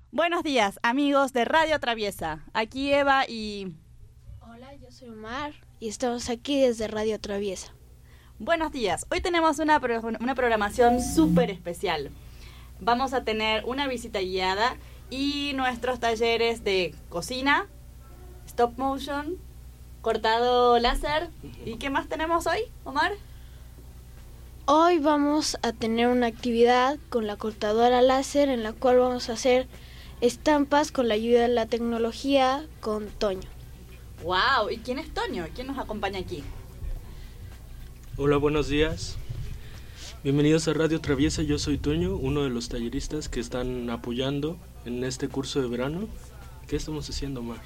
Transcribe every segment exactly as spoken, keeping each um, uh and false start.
Buenos días, amigos de Radio Traviesa. Aquí Eva y... Hola, yo soy Omar y estamos aquí desde Radio Traviesa. Buenos días. Hoy tenemos una, pro- una programación súper especial. Vamos a tener una visita guiada y nuestros talleres de cocina, stop motion, cortado láser. ¿Y qué más tenemos hoy, Omar? Hoy vamos a tener una actividad con la cortadora láser en la cual vamos a hacer estampas con la ayuda de la tecnología con Toño. ¡Wow! ¿Y quién es Toño? ¿Quién nos acompaña aquí? Hola, buenos días. Bienvenidos a Radio Traviesa. Yo soy Toño, uno de los talleristas que están apoyando en este curso de verano. ¿Qué estamos haciendo, Omar?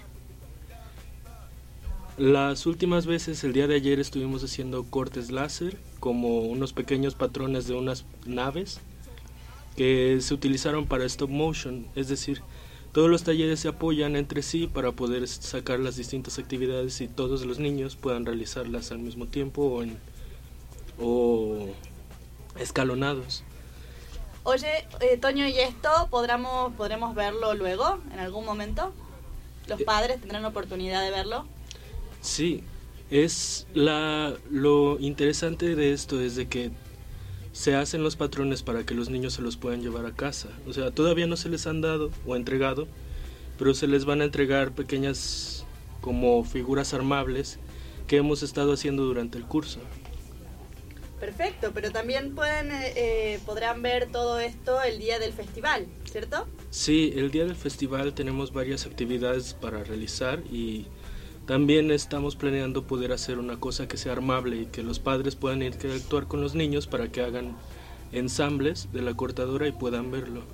Las últimas veces, el día de ayer, estuvimos haciendo cortes láser, como unos pequeños patrones de unas naves que se utilizaron para stop motion, es decir, todos los talleres se apoyan entre sí para poder sacar las distintas actividades y todos los niños puedan realizarlas al mismo tiempo o, en, o escalonados. Oye, eh, Toño, ¿y esto podremos, podremos verlo luego, en algún momento? ¿Los padres tendrán la oportunidad de verlo? Sí, es la, lo interesante de esto es de que se hacen los patrones para que los niños se los puedan llevar a casa. O sea, todavía no se les han dado o entregado, pero se les van a entregar pequeñas como figuras armables que hemos estado haciendo durante el curso. Perfecto, pero también pueden eh, eh, podrán ver todo esto el día del festival, ¿cierto? Sí, el día del festival tenemos varias actividades para realizar y también estamos planeando poder hacer una cosa que sea armable y que los padres puedan interactuar con los niños para que hagan ensambles de la cortadora y puedan verlo.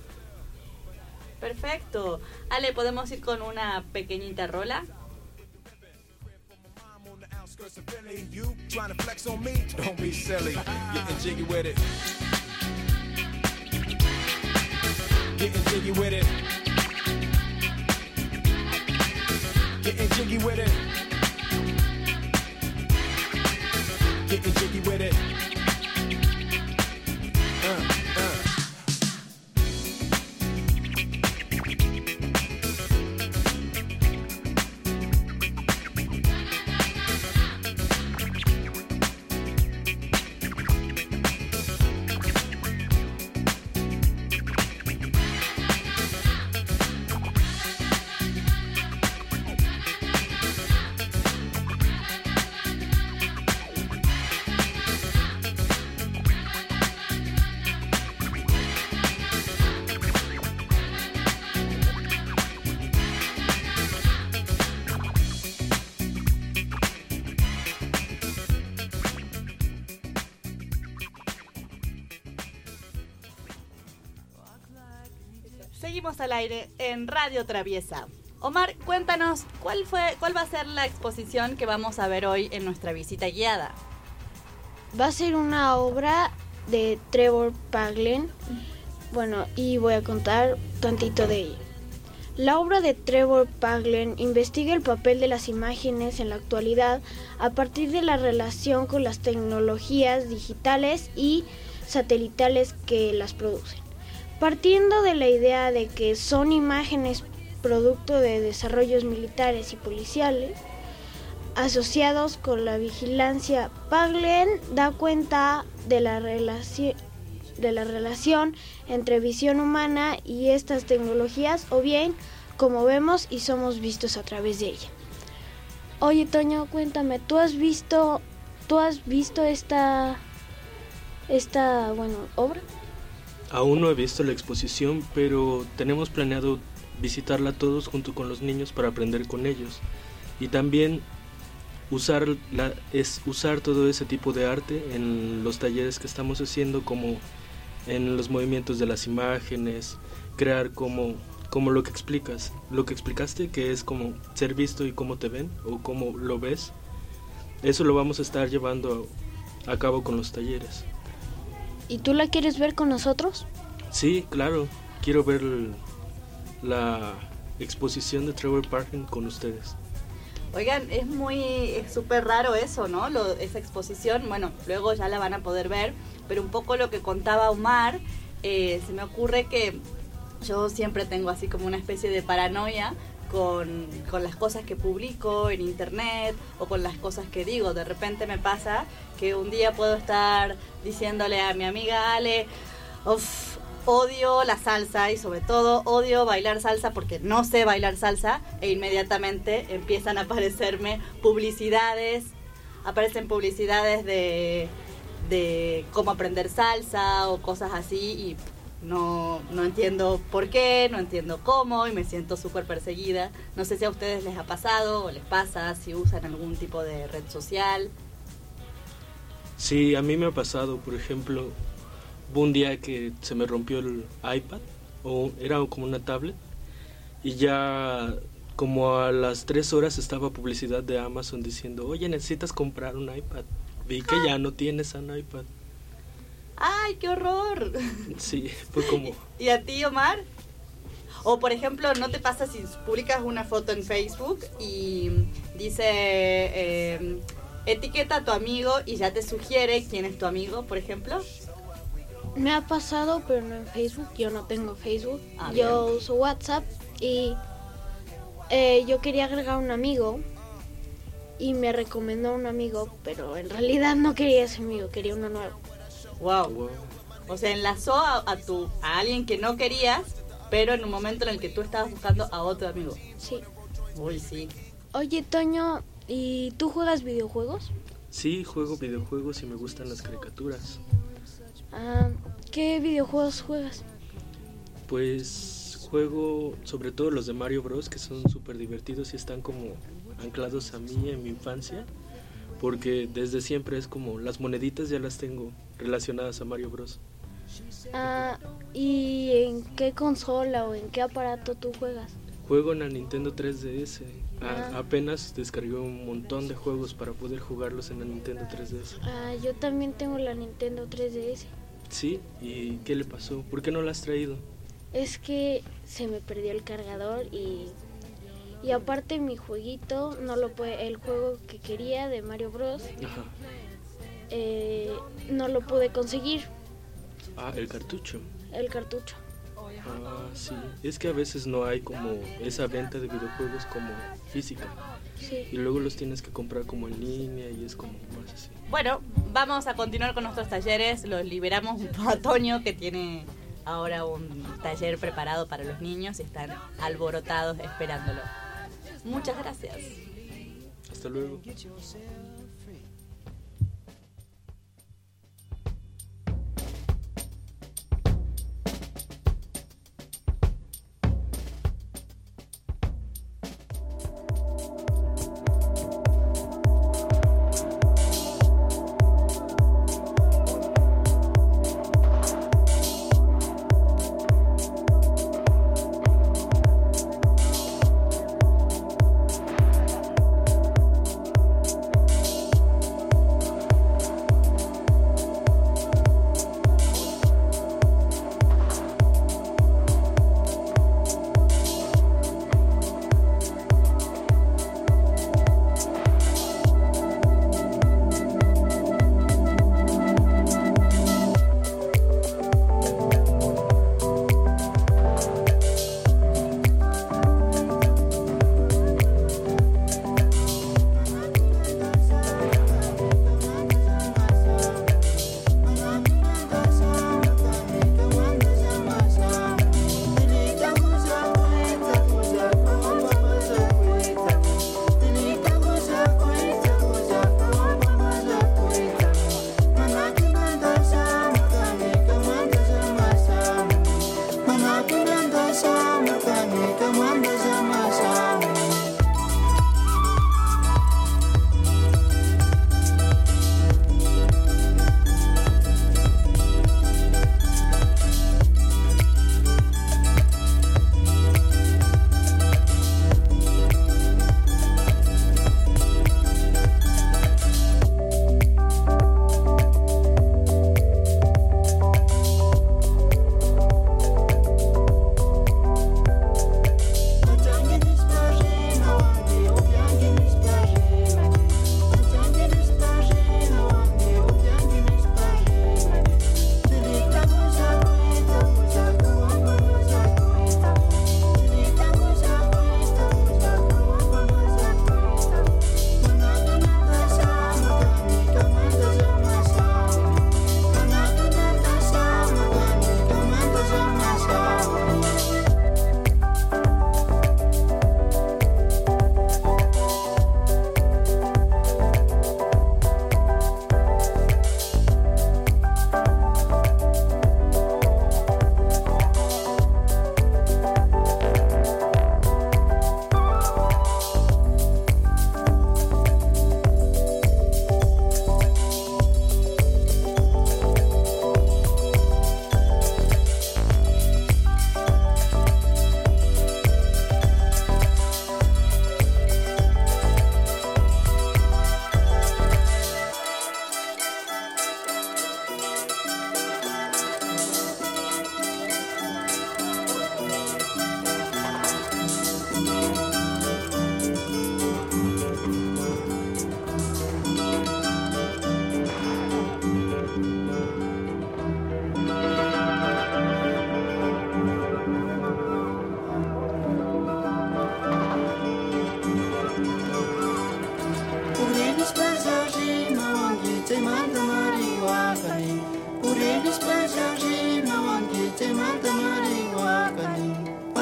Perfecto. Ale, ¿podemos ir con una pequeñita rola? Getting jiggy with it. Getting jiggy with it. Uh, uh. Seguimos al aire en Radio Traviesa. Omar, cuéntanos, ¿cuál fue, cuál va a ser la exposición que vamos a ver hoy en nuestra visita guiada? Va a ser una obra de Trevor Paglen, bueno, y voy a contar tantito de ella. La obra de Trevor Paglen investiga el papel de las imágenes en la actualidad a partir de la relación con las tecnologías digitales y satelitales que las producen. Partiendo de la idea de que son imágenes producto de desarrollos militares y policiales asociados con la vigilancia, Paglen da cuenta de la relación de la relación entre visión humana y estas tecnologías, o bien como vemos y somos vistos a través de ella. Oye, Toño, cuéntame, ¿tú has visto tú has visto esta esta, bueno, obra? Aún no he visto la exposición, pero tenemos planeado visitarla todos junto con los niños para aprender con ellos y también usar la, es usar todo ese tipo de arte en los talleres que estamos haciendo, como en los movimientos de las imágenes, crear como, como lo que explicas, lo que explicaste, que es como ser visto y cómo te ven o cómo lo ves. Eso lo vamos a estar llevando a, a cabo con los talleres. ¿Y tú la quieres ver con nosotros? Sí, claro, quiero ver el, la exposición de Trevor Paglen con ustedes. Oigan, es muy, es súper raro eso, ¿no? Lo, esa exposición, bueno, luego ya la van a poder ver, pero un poco lo que contaba Omar, eh, se me ocurre que yo siempre tengo así como una especie de paranoia con, con las cosas que publico en internet o con las cosas que digo. De repente me pasa que un día puedo estar diciéndole a mi amiga Ale, uff, odio la salsa y sobre todo odio bailar salsa porque no sé bailar salsa, e inmediatamente empiezan a aparecerme publicidades, aparecen publicidades de, de cómo aprender salsa o cosas así y no, no entiendo por qué, no entiendo cómo y me siento súper perseguida. No sé si a ustedes les ha pasado o les pasa, si usan algún tipo de red social. Sí, a mí me ha pasado, por ejemplo, hubo un día que se me rompió el iPad, o era como una tablet, y ya como a las tres horas estaba publicidad de Amazon diciendo, oye, necesitas comprar un iPad. Vi que ya no tienes un iPad. ¡Ay, qué horror! Sí, fue como... ¿Y a ti, Omar? O, por ejemplo, ¿no te pasa si publicas una foto en Facebook y dice... Eh, etiqueta a tu amigo y ya te sugiere quién es tu amigo, por ejemplo? Me ha pasado, pero no en Facebook. Yo no tengo Facebook. Ah, yo bien. uso WhatsApp y eh, yo quería agregar un amigo y me recomendó un amigo, pero en realidad no quería ese amigo, quería uno nuevo. Wow. Wow. O sea, enlazó a, a, tu, a alguien que no querías, pero en un momento en el que tú estabas buscando a otro amigo. Sí. Uy, sí. Oye, Toño, ¿y tú juegas videojuegos? Sí, juego videojuegos y me gustan las caricaturas. Ah, ¿qué videojuegos juegas? Pues juego sobre todo los de Mario Bros, que son súper divertidos y están como anclados a mí en mi infancia, porque desde siempre es como las moneditas ya las tengo relacionadas a Mario Bros. Ah, ¿y en qué consola o en qué aparato tú juegas? Juego en la Nintendo tres D S. Ah. A- apenas descargué un montón de juegos para poder jugarlos en la Nintendo tres D S. Ah, yo también tengo la Nintendo tres D S. Sí, ¿y qué le pasó? ¿Por qué no la has traído? Es que se me perdió el cargador y y aparte mi jueguito no lo puede, el juego que quería de Mario Bros. Ajá. Eh, no lo pude conseguir, Ah, el cartucho. el cartucho. Ah, sí. Es que a veces no hay como esa venta de videojuegos como física. Sí. Y luego los tienes que comprar como en línea y es como más así. Bueno, vamos a continuar con nuestros talleres. Los liberamos a Toño, que tiene ahora un taller preparado para los niños y están alborotados esperándolo. Muchas gracias. Hasta luego.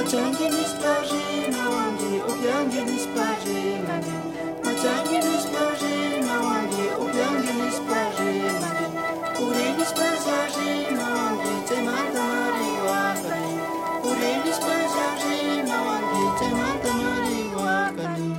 Machangenis paje nawanje obyangenis paje nane. Machangenis paje nawanje obyangenis paje nane. Urenis pasaje nawanje temanta mariwa kane. Urenis pasaje nawanje temanta mariwa kane.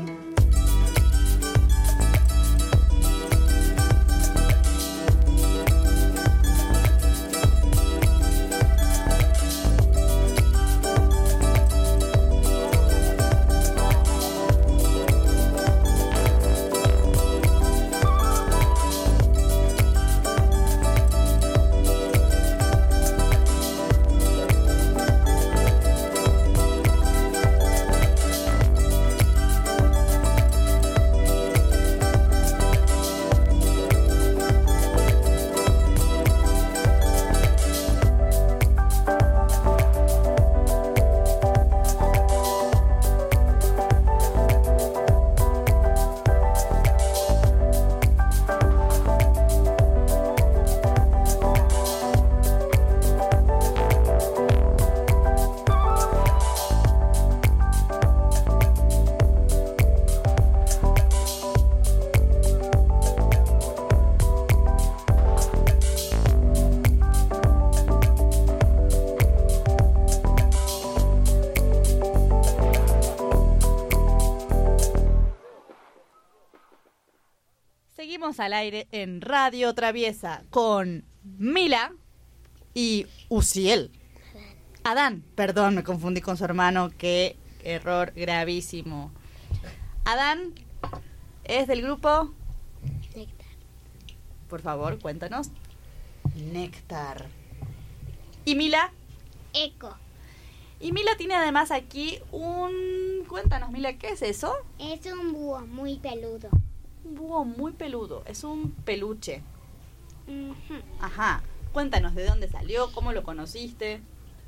Seguimos al aire en Radio Traviesa con Mila y Uziel. Adán, perdón, me confundí con su hermano, qué error gravísimo. Adán es del grupo Néctar. Por favor, cuéntanos. Néctar. ¿Y Mila? Eco. Y Mila tiene además aquí un... Cuéntanos, Mila, ¿qué es eso? Es un búho muy peludo. Un búho muy peludo, es un peluche. Ujú. Ajá. Cuéntanos de dónde salió, cómo lo conociste.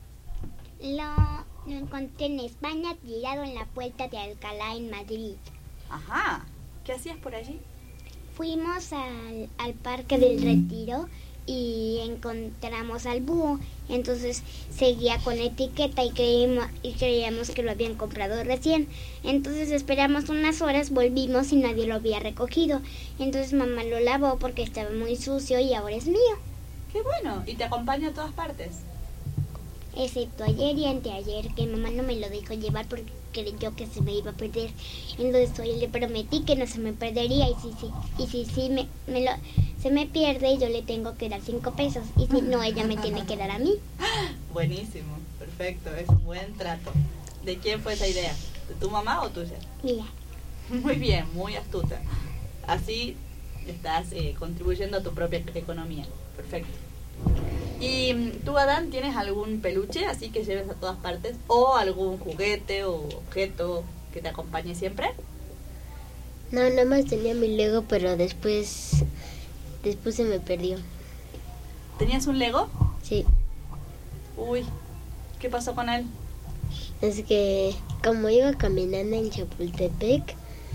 Lo, lo encontré en España tirado en la puerta de Alcalá en Madrid. Ajá. ¿Qué hacías por allí? Fuimos al, al Parque del Retiro y encontramos al búho. Entonces seguía con etiqueta y creímos, y creíamos que lo habían comprado recién. Entonces esperamos unas horas, volvimos y nadie lo había recogido. Entonces mamá lo lavó porque estaba muy sucio y ahora es mío. Qué bueno. ¿Y te acompaña a todas partes? Excepto ayer y anteayer, que mamá no me lo dejó llevar porque creyó que se me iba a perder. Entonces hoy le prometí que no se me perdería y si sí, y si sí me, me lo, se me pierde, yo le tengo que dar cinco pesos y si no, ella me tiene que dar a mí. Buenísimo, perfecto, es un buen trato. ¿De quién fue esa idea? ¿De tu mamá o tuya? Mira, Muy bien, muy astuta. Así estás eh, contribuyendo a tu propia economía. Perfecto. ¿Y mm, tú, Adán, tienes algún peluche así que lleves a todas partes? ¿O algún juguete o objeto que te acompañe siempre? No, nada más tenía mi Lego, pero después, después se me perdió. ¿Tenías un Lego? Sí, Uy, ¿qué pasó con él? es que como iba caminando en Chapultepec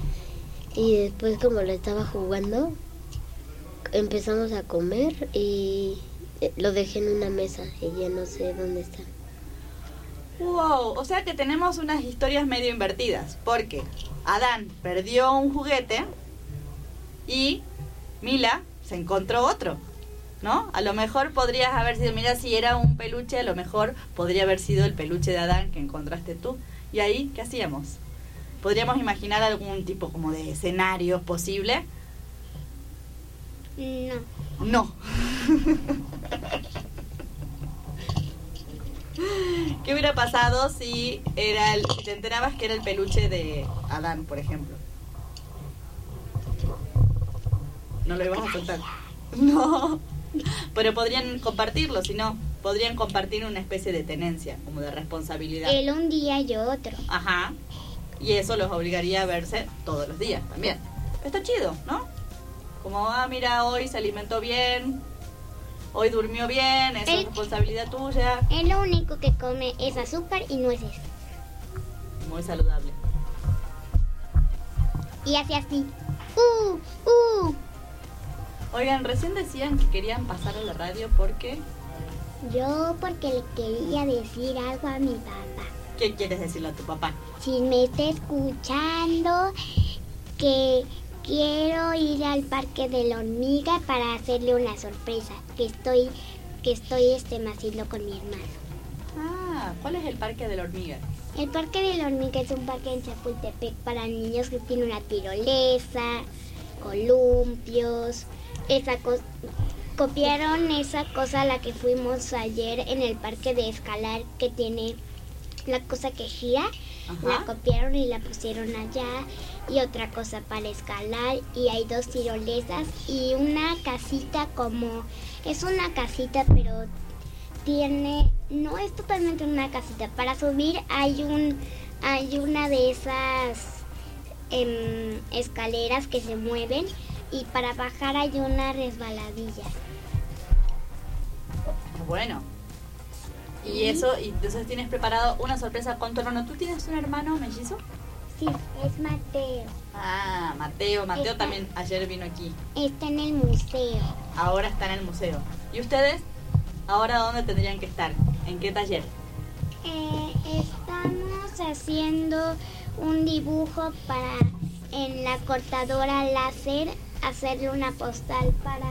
y después como lo estaba jugando, empezamos a comer y lo dejé en una mesa y ya no sé dónde está. Wow, o sea que tenemos unas historias medio invertidas, porque Adán perdió un juguete y Mila se encontró otro, ¿no? A lo mejor podrías haber sido, mira, si era un peluche, a lo mejor podría haber sido el peluche de Adán que encontraste tú. ¿Y ahí qué hacíamos? ¿Podríamos imaginar algún tipo como de escenario posible? no. No. ¿Qué hubiera pasado si era el, si te enterabas que era el peluche de Adán, por ejemplo? No lo ibas a soltar. No. Pero podrían compartirlo, si no, podrían compartir una especie de tenencia, como de responsabilidad. Él un día, yo otro. Ajá. Y eso los obligaría a verse todos los días también. Está chido, ¿no? Como, ah, mira, hoy se alimentó bien, hoy durmió bien, eso es Él- responsabilidad tuya. Él lo único que come es azúcar y nueces. Muy saludable. Y hace así. ¡Uh! ¡Uh! Oigan, recién decían que querían pasar a la radio porque... Yo porque le quería decir algo a mi papá. ¿Qué quieres decirle a tu papá? Si me está escuchando, que quiero ir al Parque de la Hormiga para hacerle una sorpresa que estoy que estoy este, haciendo con mi hermano. Ah, ¿cuál es el Parque de la Hormiga? El Parque de la Hormiga es un parque en Chapultepec para niños que tiene una tirolesa, columpios, esa cosa. Copiaron esa cosa a la que fuimos ayer en el parque de escalar que tiene la cosa que gira. Ajá. La copiaron y la pusieron allá, y otra cosa para escalar, y hay dos tirolesas y una casita como, es una casita pero tiene, no es totalmente una casita, para subir hay un, hay una de esas em, escaleras que se mueven, y para bajar hay una resbaladilla. Bueno. Y eso, y entonces tienes preparado una sorpresa con tu hermano. ¿Tú tienes un hermano mellizo? Sí, es Mateo. Ah, Mateo. Mateo Está- también ayer vino aquí. Está en el museo. Ahora está en el museo. ¿Y ustedes? ¿Ahora dónde tendrían que estar? ¿En qué taller? Eh, estamos haciendo un dibujo para en la cortadora láser hacerle una postal para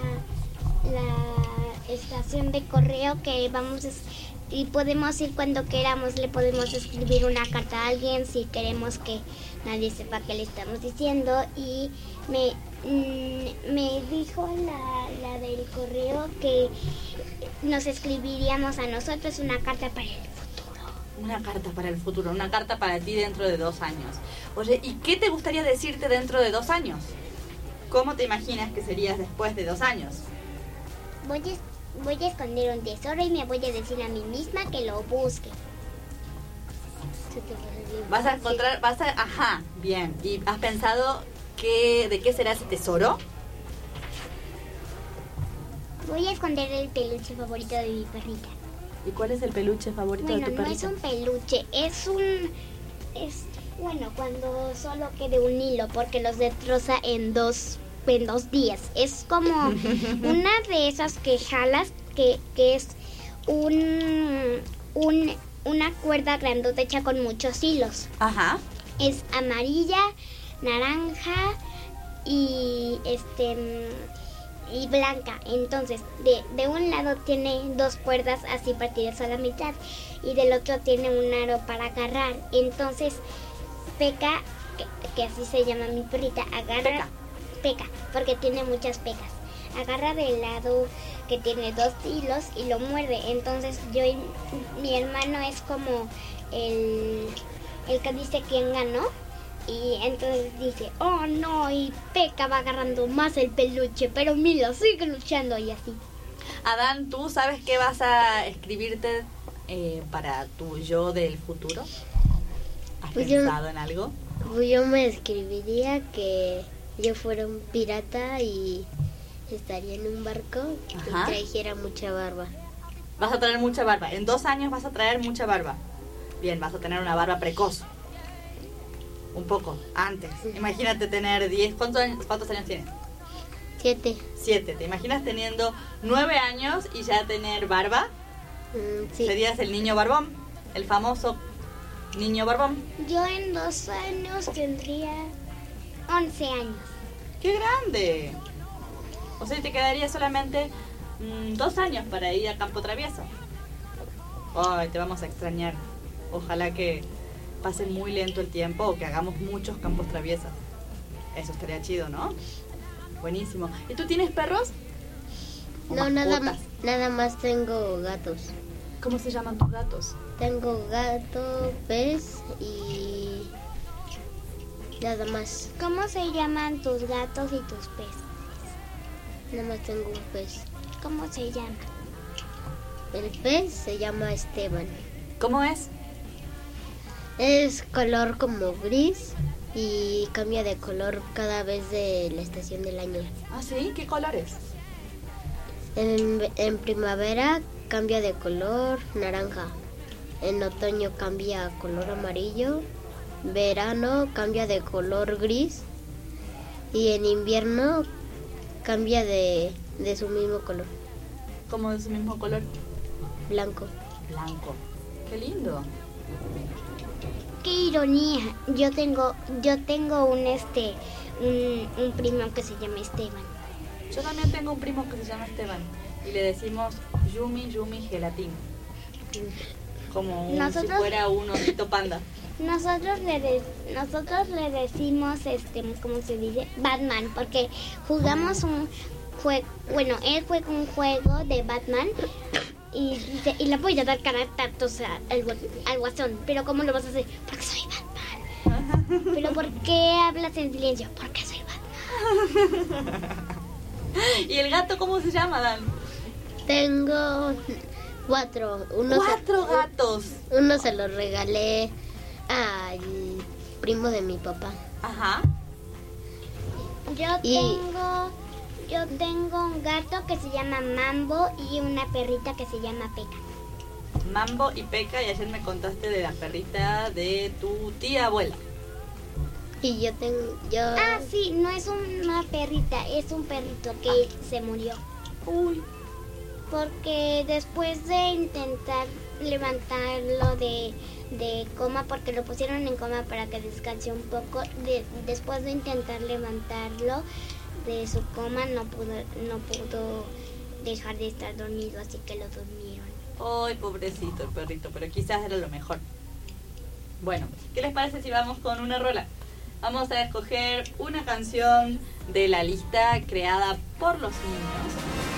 la estación de correo que vamos a, es- y podemos ir cuando queramos, le podemos escribir una carta a alguien si queremos que nadie sepa qué le estamos diciendo. Y me mm, me dijo la, la del correo que nos escribiríamos a nosotros una carta para el futuro. Una carta para el futuro, una carta para ti dentro de dos años. Oye, ¿y qué te gustaría decirte dentro de dos años? ¿Cómo te imaginas que serías después de dos años? Voy a, es- voy a esconder un tesoro y me voy a decir a mí misma que lo busque. Vas a encontrar, vas a, ajá, bien. ¿Y has pensado qué, de qué será ese tesoro? Voy a esconder el peluche favorito de mi perrita. ¿Y cuál es el peluche favorito Bueno, de tu no es perrita? un peluche, es un... es bueno, cuando solo quede un hilo, porque los destroza en dos, en dos días. Es como una de esas que jalas, que, que es un, un, una cuerda grandota hecha con muchos hilos. Ajá. Es amarilla, naranja y este mm, y blanca. Entonces, de, de un lado tiene dos cuerdas así partidas a la mitad y del otro tiene un aro para agarrar. Entonces, Peca, que, que así se llama mi perrita, agarra Peca. Peca, porque tiene muchas pecas. Agarra del lado que tiene dos hilos y lo muerde. Entonces, yo y mi hermano es como el el que dice quién ganó, y entonces dice, oh no, y Peca va agarrando más el peluche, pero Milo sigue luchando, y así. Adán, ¿tú sabes qué vas a escribirte eh, para tu yo del futuro? ¿Has Pues yo- pensado en algo? Pues yo me escribiría que yo fuera un pirata y estaría en un barco Ajá. y trajera mucha barba. Vas a traer mucha barba. En dos años vas a traer mucha barba. Bien, vas a tener una barba precoz. Un poco, antes. Imagínate tener diez. ¿Cuántos años, cuántos años tienes? Siete. siete. ¿Te imaginas teniendo nueve años y ya tener barba? Mm, sí. Serías el niño barbón. El famoso niño barbón. Yo en dos años tendría once años. ¡Qué grande! O sea, te quedaría solamente mm, dos años para ir a Campo Travieso. Ay, te vamos a extrañar. Ojalá que pase muy lento el tiempo o que hagamos muchos campos traviesos. Eso estaría chido, ¿no? Buenísimo. ¿Y tú tienes perros? ¿O No, nada, mascotas? nada más tengo gatos. ¿Cómo se llaman tus gatos? Tengo gato, pez y nada más. ¿Cómo se llaman tus gatos y tus peces? Nada más tengo un pez. ¿Cómo se llaman? El pez se llama Esteban. ¿Cómo es? Es color como gris y cambia de color cada vez de la estación del año. Ah, sí, ¿qué colores? En, en primavera cambia de color naranja. En otoño cambia a color amarillo. Verano cambia de color gris. Y en invierno cambia de, de su mismo color, ¿Cómo de su mismo color? blanco. Blanco. Qué lindo. ironía. Yo tengo, yo tengo un este, un, un primo que se llama Esteban. Yo también tengo un primo que se llama Esteban y le decimos Yumi Yumi Gelatín. Como un, Nosotros- si fuera un osito panda. Nosotros le de- nosotros le decimos este, ¿cómo se dice? Batman, porque jugamos un juego, bueno, él juega un juego de Batman y dice, y le voy a dar caractatos al, gua- al guasón, pero ¿cómo lo vas a hacer? Porque soy Batman. Pero ¿por qué hablas en silencio? Porque soy Batman. ¿Y el gato cómo se llama, Dan? Tengo cuatro. Uno Cuatro se, gatos. Uno se lo regalé al primo de mi papá. Ajá. Yo Y- tengo yo tengo un gato que se llama Mambo y una perrita que se llama Peca. Mambo y Peca, y ayer me contaste de la perrita de tu tía abuela. Y yo tengo... Yo, Ah, sí, no es una perrita, es un perrito que se murió. Uy. Porque después de intentar levantarlo de, de coma, porque lo pusieron en coma para que descanse un poco, de- después de intentar levantarlo de su coma, no pudo, no pudo dejar de estar dormido, así que lo durmieron. Ay, pobrecito el perrito, pero quizás era lo mejor. Bueno, ¿qué les parece si vamos con una rola? Vamos a escoger una canción de la lista creada por los niños.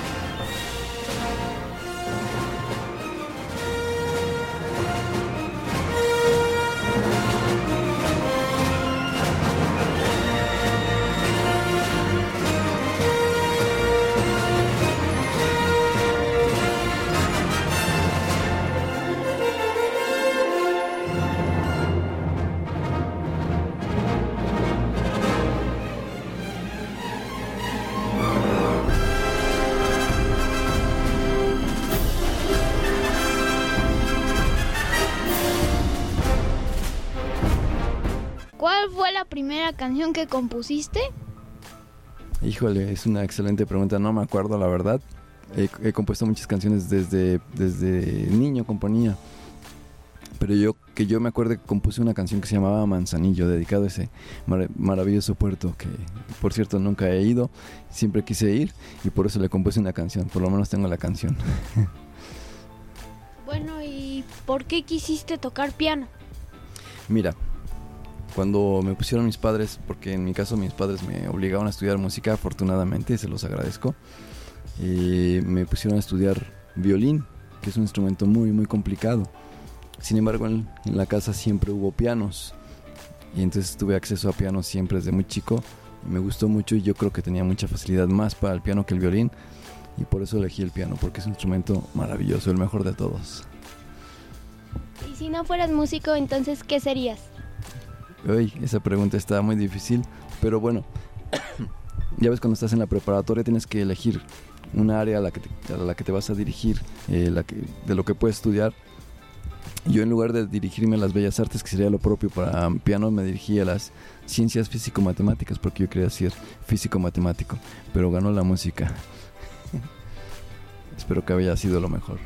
¿Cuál fue la primera canción que compusiste? Híjole, es una excelente pregunta, no me acuerdo la verdad. He, he compuesto muchas canciones desde, desde niño, componía. Pero yo, que yo me acuerdo que compuse una canción que se llamaba Manzanillo, dedicado a ese mar- maravilloso puerto que, por cierto, nunca he ido, siempre quise ir y por eso le compuse una canción, por lo menos tengo la canción. Bueno, ¿y por qué quisiste tocar piano? Mira, cuando me pusieron mis padres, porque en mi caso mis padres me obligaron a estudiar música, afortunadamente, se los agradezco, y me pusieron a estudiar violín, que es un instrumento muy, muy complicado. Sin embargo, en, en la casa siempre hubo pianos, y entonces tuve acceso a pianos siempre desde muy chico, y me gustó mucho, y yo creo que tenía mucha facilidad más para el piano que el violín, y por eso elegí el piano, porque es un instrumento maravilloso, el mejor de todos. Y si no fueras músico, entonces, ¿qué serías? Uy, esa pregunta está muy difícil, pero bueno, ya ves, cuando estás en la preparatoria tienes que elegir un área a la que te, a la que te vas a dirigir, eh, la que, de lo que puedes estudiar. Yo, en lugar de dirigirme a las bellas artes, que sería lo propio para piano, me dirigí a las ciencias físico-matemáticas, porque yo quería ser físico-matemático, pero ganó la música. Espero que haya sido lo mejor.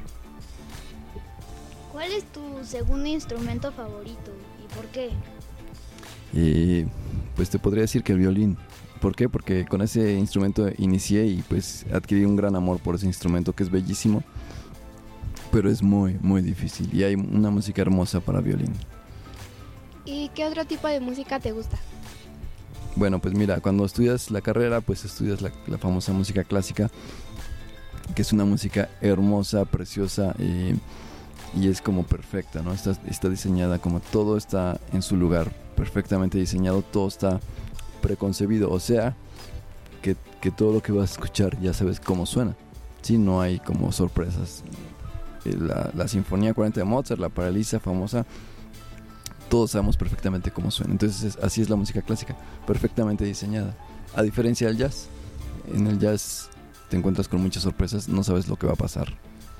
¿Cuál es tu segundo instrumento favorito y por qué? Y pues te podría decir que el violín. ¿Por qué? Porque con ese instrumento inicié y pues adquirí un gran amor por ese instrumento, que es bellísimo, pero es muy, muy difícil, y hay una música hermosa para violín. ¿Y qué otro tipo de música te gusta? Bueno, pues mira, cuando estudias la carrera, pues estudias la, la famosa música clásica, que es una música hermosa, preciosa, eh, y es como perfecta, ¿no? Está, está diseñada como todo está en su lugar, perfectamente diseñado, todo está preconcebido, o sea, que, que todo lo que vas a escuchar ya sabes cómo suena, ¿sí? No hay como sorpresas. Eh, La, la Sinfonía cuarenta de Mozart, la Paralisa famosa, todos sabemos perfectamente cómo suena. Entonces es, así es la música clásica, perfectamente diseñada. A diferencia del jazz, en el jazz te encuentras con muchas sorpresas, no sabes lo que va a pasar.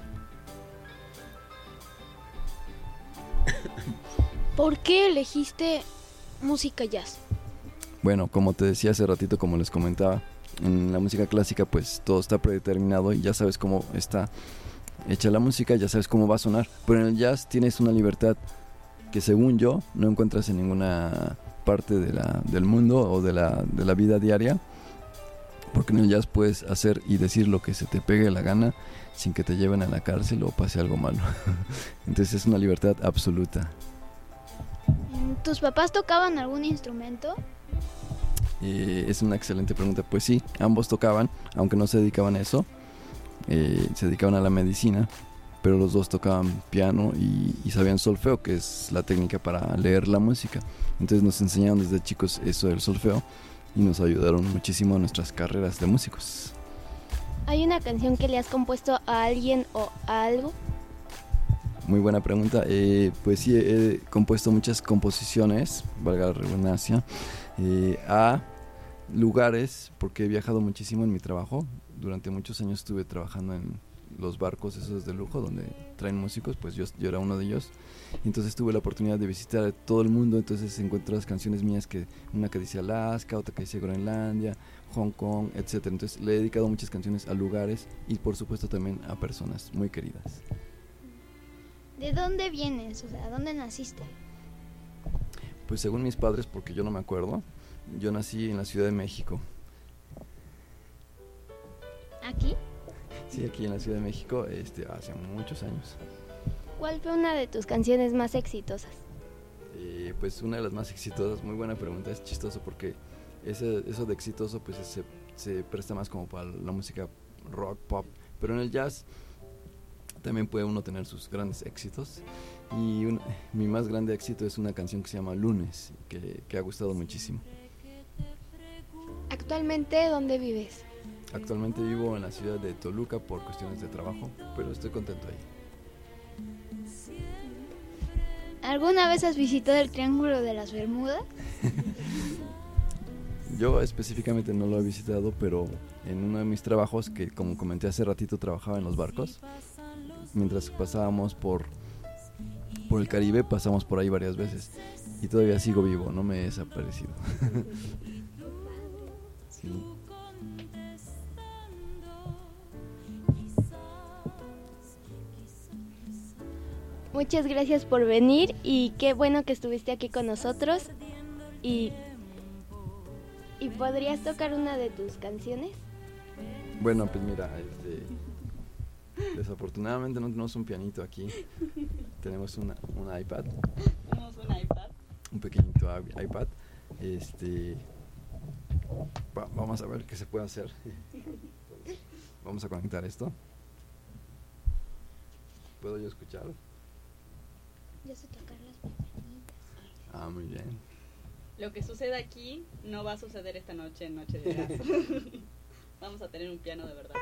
¿Por qué elegiste música jazz? Bueno, como te decía hace ratito, como les comentaba, en la música clásica pues todo está predeterminado y ya sabes cómo está hecha la música, ya sabes cómo va a sonar. Pero en el jazz tienes una libertad que según yo no encuentras en ninguna parte de la, del mundo o de la, de la vida diaria, porque en el jazz puedes hacer y decir lo que se te pegue la gana sin que te lleven a la cárcel o pase algo malo. Entonces es una libertad absoluta. ¿Tus papás tocaban algún instrumento? Eh, es una excelente pregunta. Pues sí, ambos tocaban, aunque no se dedicaban a eso, eh, se dedicaban a la medicina, pero los dos tocaban piano y, y sabían solfeo, que es la técnica para leer la música. Entonces nos enseñaron desde chicos eso del solfeo y nos ayudaron muchísimo en nuestras carreras de músicos. ¿Hay una canción que le has compuesto a alguien o a algo? Muy buena pregunta. Eh, pues sí, he compuesto muchas composiciones, valga la redundancia, eh, a lugares, porque he viajado muchísimo en mi trabajo. Durante muchos años estuve trabajando en los barcos esos de lujo donde traen músicos, pues yo, yo era uno de ellos. Y entonces tuve la oportunidad de visitar todo el mundo. Entonces encuentro las canciones mías, que una que dice Alaska, otra que dice Groenlandia, Hong Kong, etcétera. Entonces le he dedicado muchas canciones a lugares y por supuesto también a personas muy queridas. ¿De dónde vienes? O sea, ¿dónde naciste? Pues según mis padres, porque yo no me acuerdo, yo nací en la Ciudad de México. ¿Aquí? Sí, aquí en la Ciudad de México, este, hace muchos años. ¿Cuál fue una de tus canciones más exitosas? Eh, pues una de las más exitosas, muy buena pregunta, es chistoso porque ese, eso de exitoso pues se, se presta más como para la música rock, pop, pero en el jazz también puede uno tener sus grandes éxitos. Y un, mi más grande éxito es una canción que se llama Lunes, que, que ha gustado muchísimo. ¿Actualmente dónde vives? Actualmente vivo en la ciudad de Toluca por cuestiones de trabajo, pero estoy contento ahí. ¿Alguna vez has visitado el Triángulo de las Bermudas? Yo específicamente no lo he visitado, pero en uno de mis trabajos, que como comenté hace ratito, trabajaba en los barcos. Mientras pasábamos por, por el Caribe, pasamos por ahí varias veces. Y todavía sigo vivo, no me he desaparecido. Sí. Muchas gracias por venir y qué bueno que estuviste aquí con nosotros. Y, ¿y podrías tocar una de tus canciones? Bueno, pues mira, este, desafortunadamente no tenemos un pianito aquí. Tenemos una, un iPad. Tenemos un iPad. Un pequeñito iPad. Este, va, vamos a ver qué se puede hacer. Vamos a conectar esto. ¿Puedo yo escucharlo? Yo sé tocar las pestañitas. Ah, muy bien. Lo que sucede aquí no va a suceder esta noche en Noche de Jazz. Vamos a tener un piano de verdad.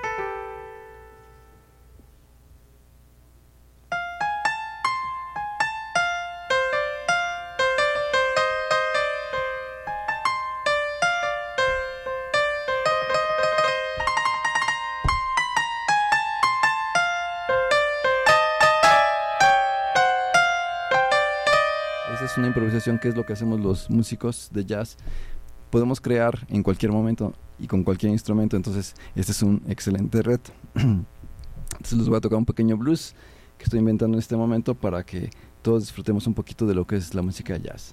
Es una improvisación, que es lo que hacemos los músicos de jazz. Podemos crear en cualquier momento y con cualquier instrumento, entonces este es un excelente reto. Entonces les voy a tocar un pequeño blues que estoy inventando en este momento para que todos disfrutemos un poquito de lo que es la música jazz.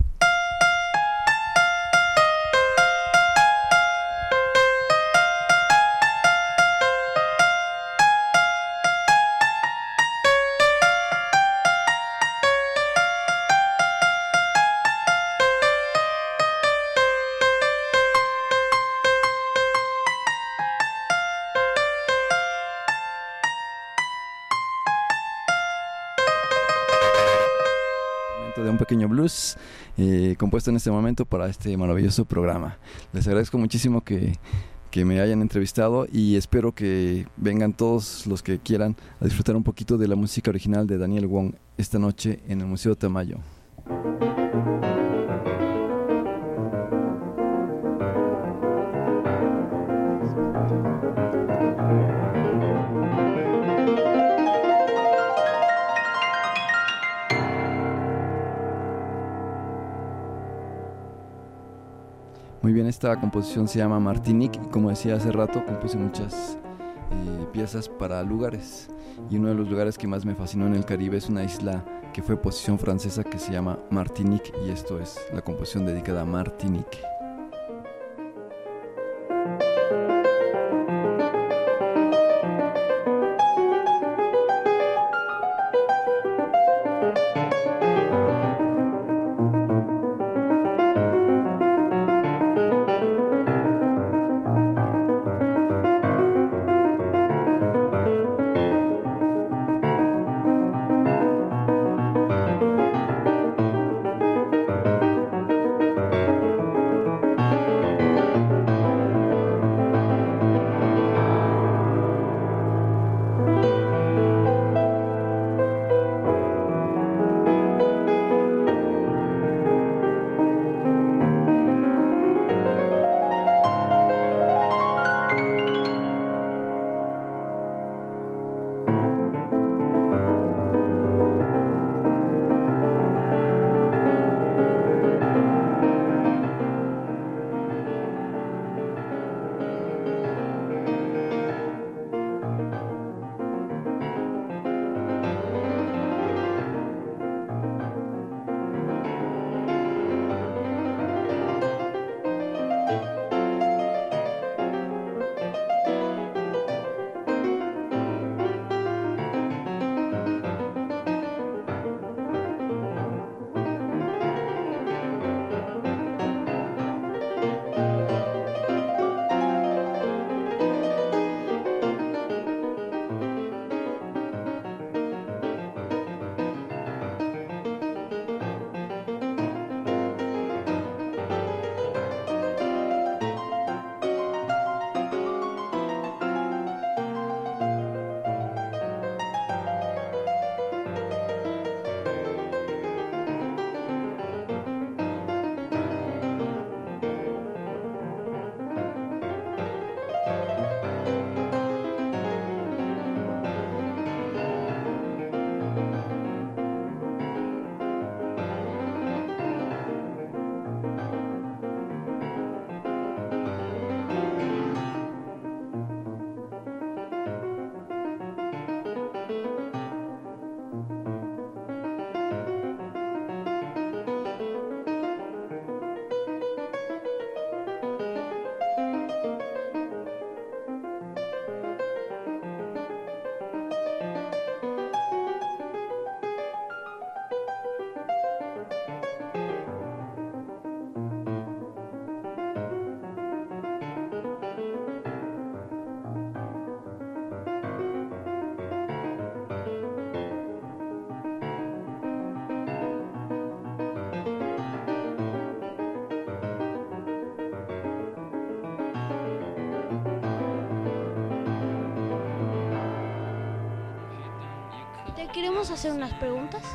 De un pequeño blues eh, compuesto en este momento para este maravilloso programa. Les agradezco muchísimo que, que me hayan entrevistado y espero que vengan todos los que quieran a disfrutar un poquito de la música original de Daniel Wong esta noche en el Museo Tamayo. Muy bien, esta composición se llama Martinique y como decía hace rato, compuse muchas eh, piezas para lugares. Y uno de los lugares que más me fascinó en el Caribe es una isla que fue posición francesa que se llama Martinique, y esto es la composición dedicada a Martinique. Te queremos hacer unas preguntas.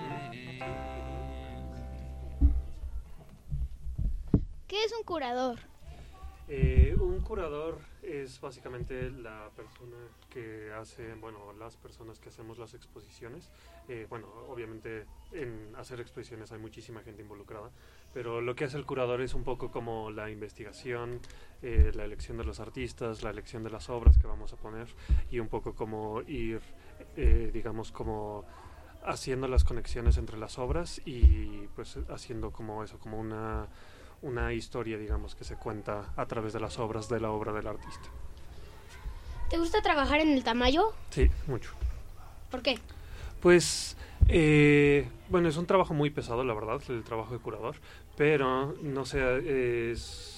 ¿Qué es un curador? Eh, un curador es básicamente la persona que hace, bueno, las personas que hacemos las exposiciones. Eh, bueno, obviamente en hacer exposiciones hay muchísima gente involucrada, pero lo que hace el curador es un poco como la investigación, eh, la elección de los artistas, la elección de las obras que vamos a poner y un poco como ir, eh, digamos, como haciendo las conexiones entre las obras y pues haciendo como eso, como una... una historia, digamos, que se cuenta a través de las obras de la obra del artista. ¿Te gusta trabajar en el Tamayo? Sí, mucho. ¿Por qué? Pues, eh, bueno, es un trabajo muy pesado, la verdad, el trabajo de curador, pero, no sé, es...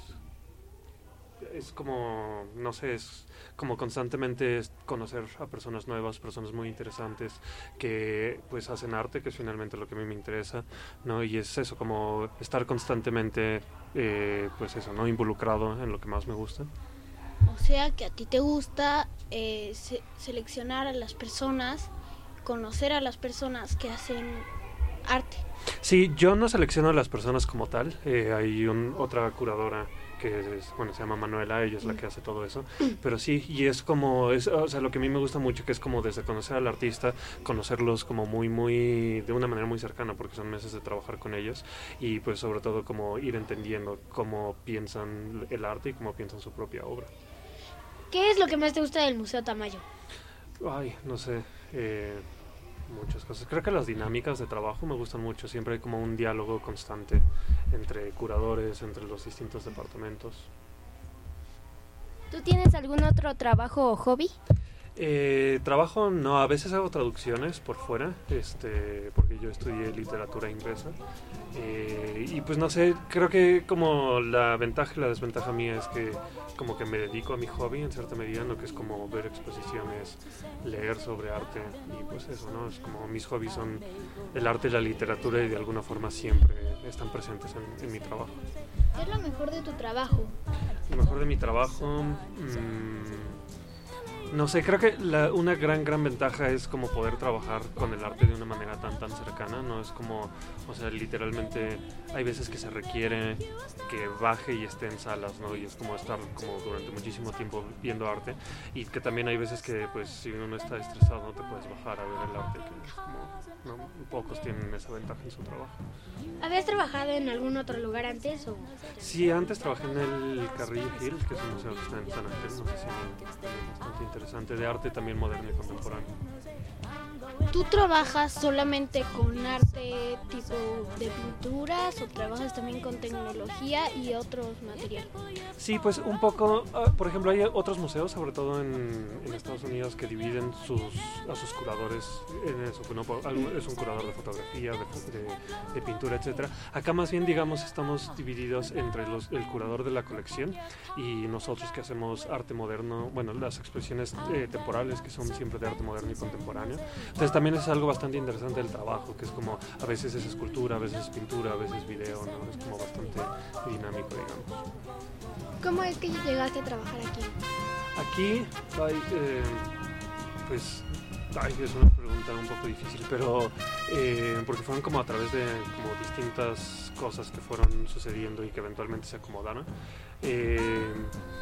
es como, no sé, es como constantemente conocer a personas nuevas, personas muy interesantes que pues hacen arte, que es finalmente lo que a mí me interesa, ¿no? Y es eso, como estar constantemente, eh, pues eso, ¿no? Involucrado en lo que más me gusta. O sea que a ti te gusta eh, se- seleccionar a las personas, conocer a las personas que hacen arte. Sí, yo no selecciono a las personas como tal, eh, hay un, otra curadora que es, bueno, se llama Manuela, ella es la que hace todo eso, pero sí, y es como, es, o sea, lo que a mí me gusta mucho, que es como desde conocer al artista, conocerlos como muy, muy, de una manera muy cercana, porque son meses de trabajar con ellos, y pues sobre todo como ir entendiendo cómo piensan el arte y cómo piensan su propia obra. ¿Qué es lo que más te gusta del Museo Tamayo? Ay, no sé, eh, muchas cosas. Creo que las dinámicas de trabajo me gustan mucho. Siempre hay como un diálogo constante entre curadores, entre los distintos departamentos. ¿Tú tienes algún otro trabajo o hobby? Eh, trabajo, no, a veces hago traducciones por fuera, este, porque yo estudié literatura inglesa. Eh, y pues no sé, creo que como la ventaja y la desventaja mía es que como que me dedico a mi hobby en cierta medida, ¿no? Que es como ver exposiciones, leer sobre arte y pues eso, ¿no? Es como mis hobbies son el arte y la literatura y de alguna forma siempre están presentes en, en mi trabajo. ¿Qué es lo mejor de tu trabajo? Lo mejor de mi trabajo... Mmm, No sé, creo que la, una gran, gran ventaja es como poder trabajar con el arte de una manera tan, tan cercana, ¿no? Es como, o sea, literalmente hay veces que se requiere que baje y esté en salas, ¿no? Y es como estar como durante muchísimo tiempo viendo arte y que también hay veces que, pues, si uno está estresado no te puedes bajar a ver el arte, que es como, ¿no? Pocos tienen esa ventaja en su trabajo. ¿Habías trabajado en algún otro lugar antes o...? Sí, antes trabajé en el Carrillo Hill, que es un museo que está en San Ángel, no sé si es bastante interesante, de arte también moderno y contemporáneo. ¿Tú trabajas solamente con arte tipo de pinturas o trabajas también con tecnología y otros materiales? Sí, pues un poco, uh, por ejemplo, hay otros museos, sobre todo en, en Estados Unidos, que dividen sus, a sus curadores en eso, ¿no? Es un curador de fotografía, de, de, de pintura, etcétera. Acá más bien, digamos, estamos divididos entre los, el curador de la colección y nosotros que hacemos arte moderno, bueno, las exposiciones eh, temporales que son siempre de arte moderno y contemporáneo. Entonces también es algo bastante interesante del trabajo, que es como a veces es escultura, a veces es pintura, a veces video, ¿no? Es como bastante dinámico, digamos. ¿Cómo es que llegaste a trabajar aquí? Aquí, ay, eh, pues, ay, es una pregunta un poco difícil, pero eh, porque fueron como a través de como distintas cosas que fueron sucediendo y que eventualmente se acomodaron. Eh,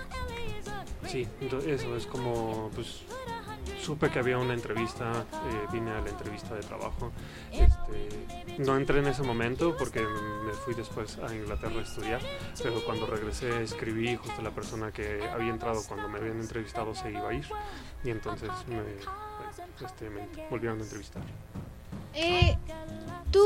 sí, entonces eso es como, pues, supe que había una entrevista, eh, vine a la entrevista de trabajo. Este, no entré en ese momento porque me fui después a Inglaterra a estudiar, pero cuando regresé escribí, justo la persona que había entrado cuando me habían entrevistado se iba a ir y entonces me, este, me volvieron a entrevistar. Eh, ¿Tú...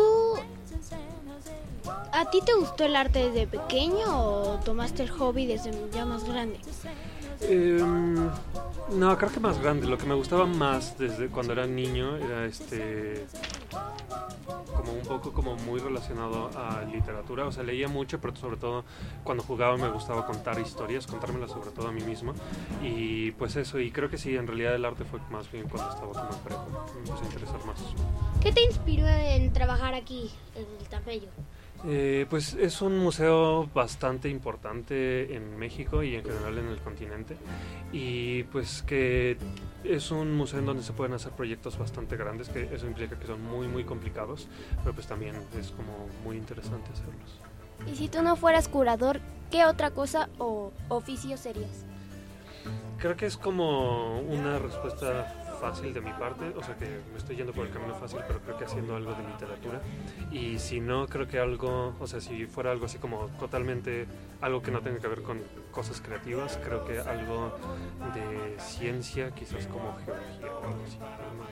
¿A ti te gustó el arte desde pequeño o tomaste el hobby desde ya más grande? Eh, no, creo que más grande. Lo que me gustaba más desde cuando era niño era este como un poco como muy relacionado a literatura. O sea, leía mucho, pero sobre todo cuando jugaba me gustaba contar historias, contármelas sobre todo a mí mismo. Y pues eso, y creo que sí, en realidad el arte fue más bien cuando estaba como en prepa. Me empecé a interesar más. ¿Qué te inspiró en trabajar aquí, en el Tamayo? Eh, pues es un museo bastante importante en México y en general en el continente y pues que es un museo en donde se pueden hacer proyectos bastante grandes, que eso implica que son muy muy complicados, pero pues también es como muy interesante hacerlos. Y si tú no fueras curador, ¿qué otra cosa o oficio serías? Creo que es como una respuesta fácil de mi parte, o sea que me estoy yendo por el camino fácil, pero creo que haciendo algo de literatura. Y si no, creo que algo, o sea, si fuera algo así como totalmente algo que no tenga que ver con cosas creativas, creo que algo de ciencia, quizás como geología o algo así.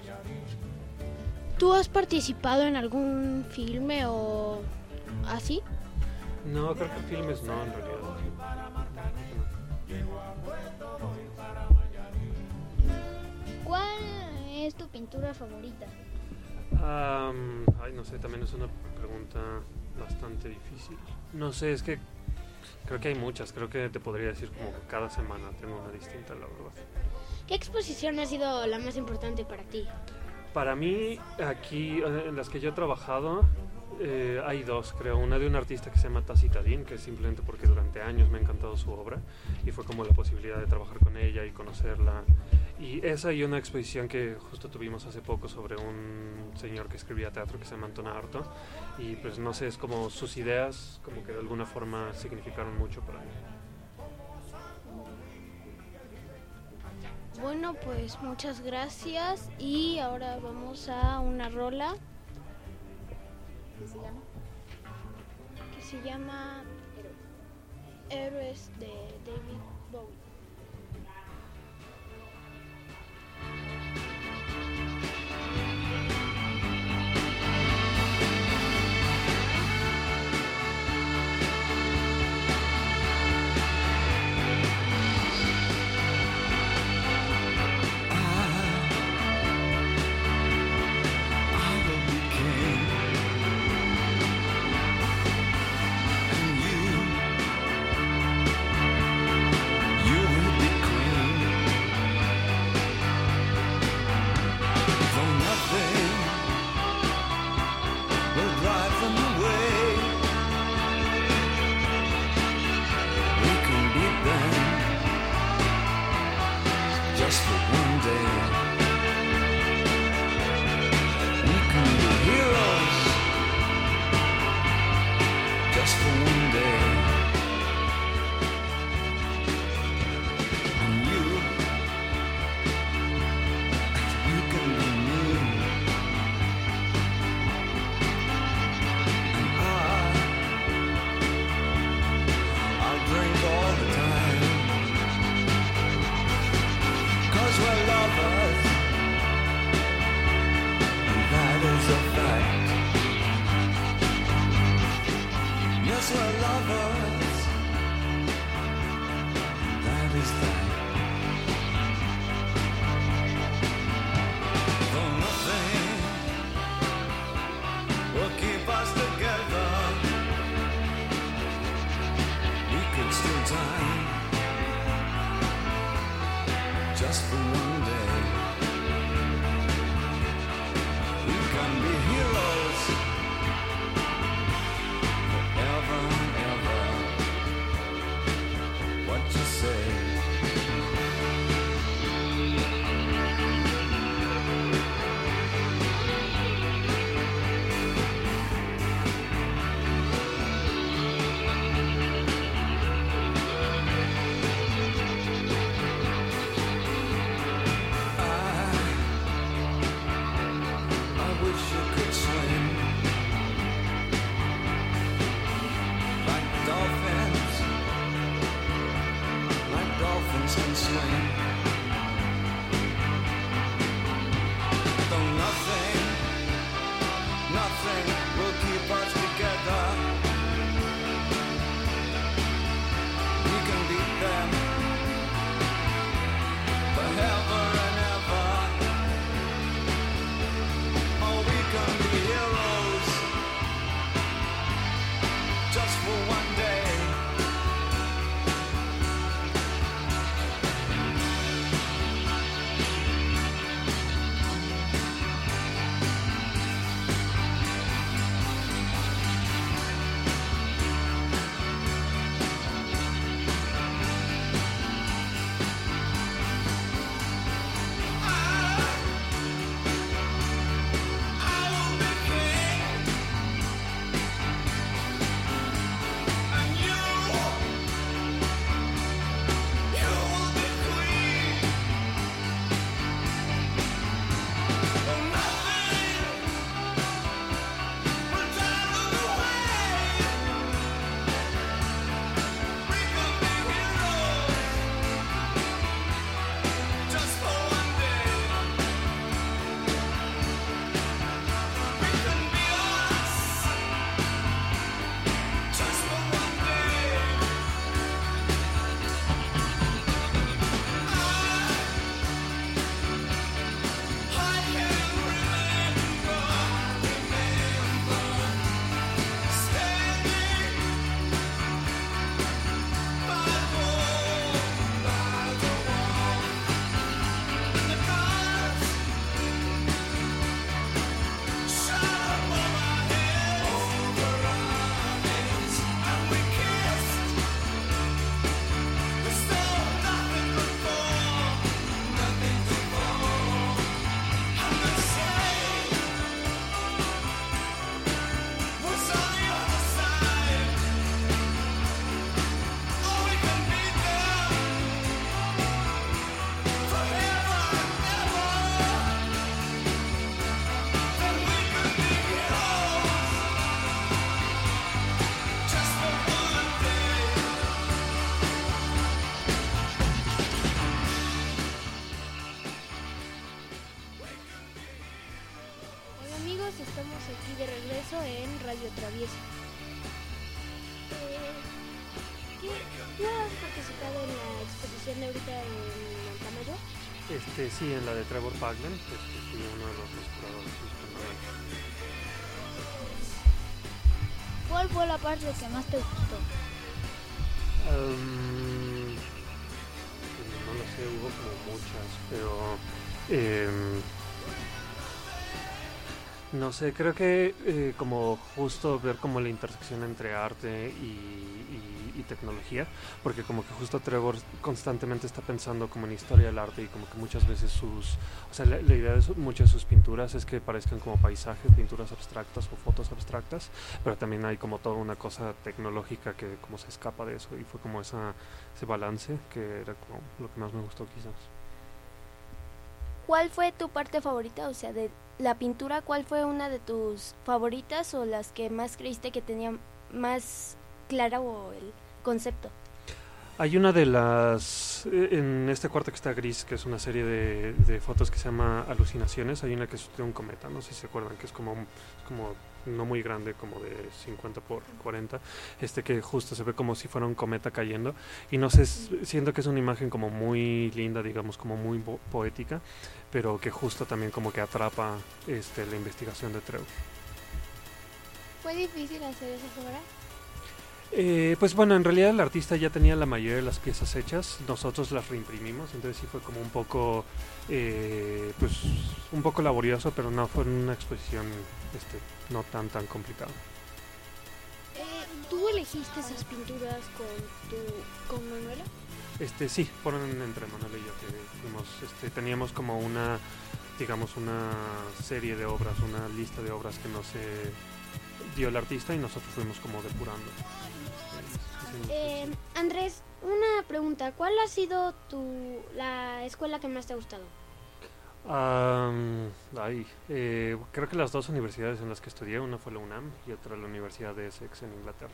¿Tú has participado en algún filme o así? No, creo que filmes no, en realidad. ¿Cuál es tu pintura favorita? Um, ay, no sé, también es una pregunta bastante difícil. No sé, es que creo que hay muchas. Creo que te podría decir como que cada semana tengo una distinta, la verdad. ¿Qué exposición ha sido la más importante para ti? Para mí, aquí, en las que yo he trabajado, eh, hay dos, creo. Una de un artista que se llama Tacitadín, que es simplemente porque durante años me ha encantado su obra y fue como la posibilidad de trabajar con ella y conocerla. Y esa y una exposición que justo tuvimos hace poco sobre un señor que escribía teatro que se llama Antón Arto. Y pues no sé, es como sus ideas, como que de alguna forma significaron mucho para mí. Bueno, pues muchas gracias y ahora vamos a una rola. ¿Qué se llama? Que se llama Héroes de David Bowie. 'cause we're lovers. That is that. Though nothing will keep us together, we could still die just for one day. We can be heroes forever and ever. What you say? Can swing. Though nothing, nothing will keep us together, we can beat them forever and ever. Oh, we can be heroes just for one day. Estamos aquí de regreso en Radio Travieso. Eh, ¿qué- ¿Tú has participado en la exposición de ahorita en Montamayor? Este, sí, en la de Trevor Paglen, este, fui uno de los dos curadores. ¿Cuál fue la parte que más te gustó? Um, no lo sé, hubo como muchas, pero eh, no sé, creo que eh, como justo ver como la intersección entre arte y, y, y tecnología, porque como que justo Trevor constantemente está pensando como en historia del arte y como que muchas veces sus, o sea, la, la idea de su, muchas de sus pinturas es que parezcan como paisajes, pinturas abstractas o fotos abstractas, pero también hay como toda una cosa tecnológica que como se escapa de eso, y fue como esa, ese balance que era como lo que más me gustó quizás. ¿Cuál fue tu parte favorita? O sea, de la pintura, ¿cuál fue una de tus favoritas o las que más creíste que tenía más claro el concepto? Hay una de las, en este cuarto que está gris, que es una serie de, de fotos que se llama Alucinaciones, hay una que es de un cometa, no sé si se acuerdan, que es como, es como no muy grande, como de cincuenta por cuarenta, este que justo se ve como si fuera un cometa cayendo, y no sé, siento que es una imagen como muy linda, digamos, como muy po- poética, pero que justo también como que atrapa este la investigación de Treu. ¿Fue difícil hacer esa obra? Eh, pues bueno, en realidad el artista ya tenía la mayoría de las piezas hechas, nosotros las reimprimimos, entonces sí fue como un poco, eh, pues un poco laborioso, pero no fue una exposición, este, no tan tan complicada. Eh, ¿Tú elegiste esas pinturas con tu con Manuela? Este, sí, fueron entre Manuel y yo que fuimos, este, teníamos como una, digamos, una serie de obras, una lista de obras que nos eh, dio el artista y nosotros fuimos como depurando. Eh, Andrés, una pregunta. ¿Cuál ha sido tu la escuela que más te ha gustado? Um, ay, eh, creo que las dos universidades en las que estudié, una fue la UNAM y otra la Universidad de Essex en Inglaterra.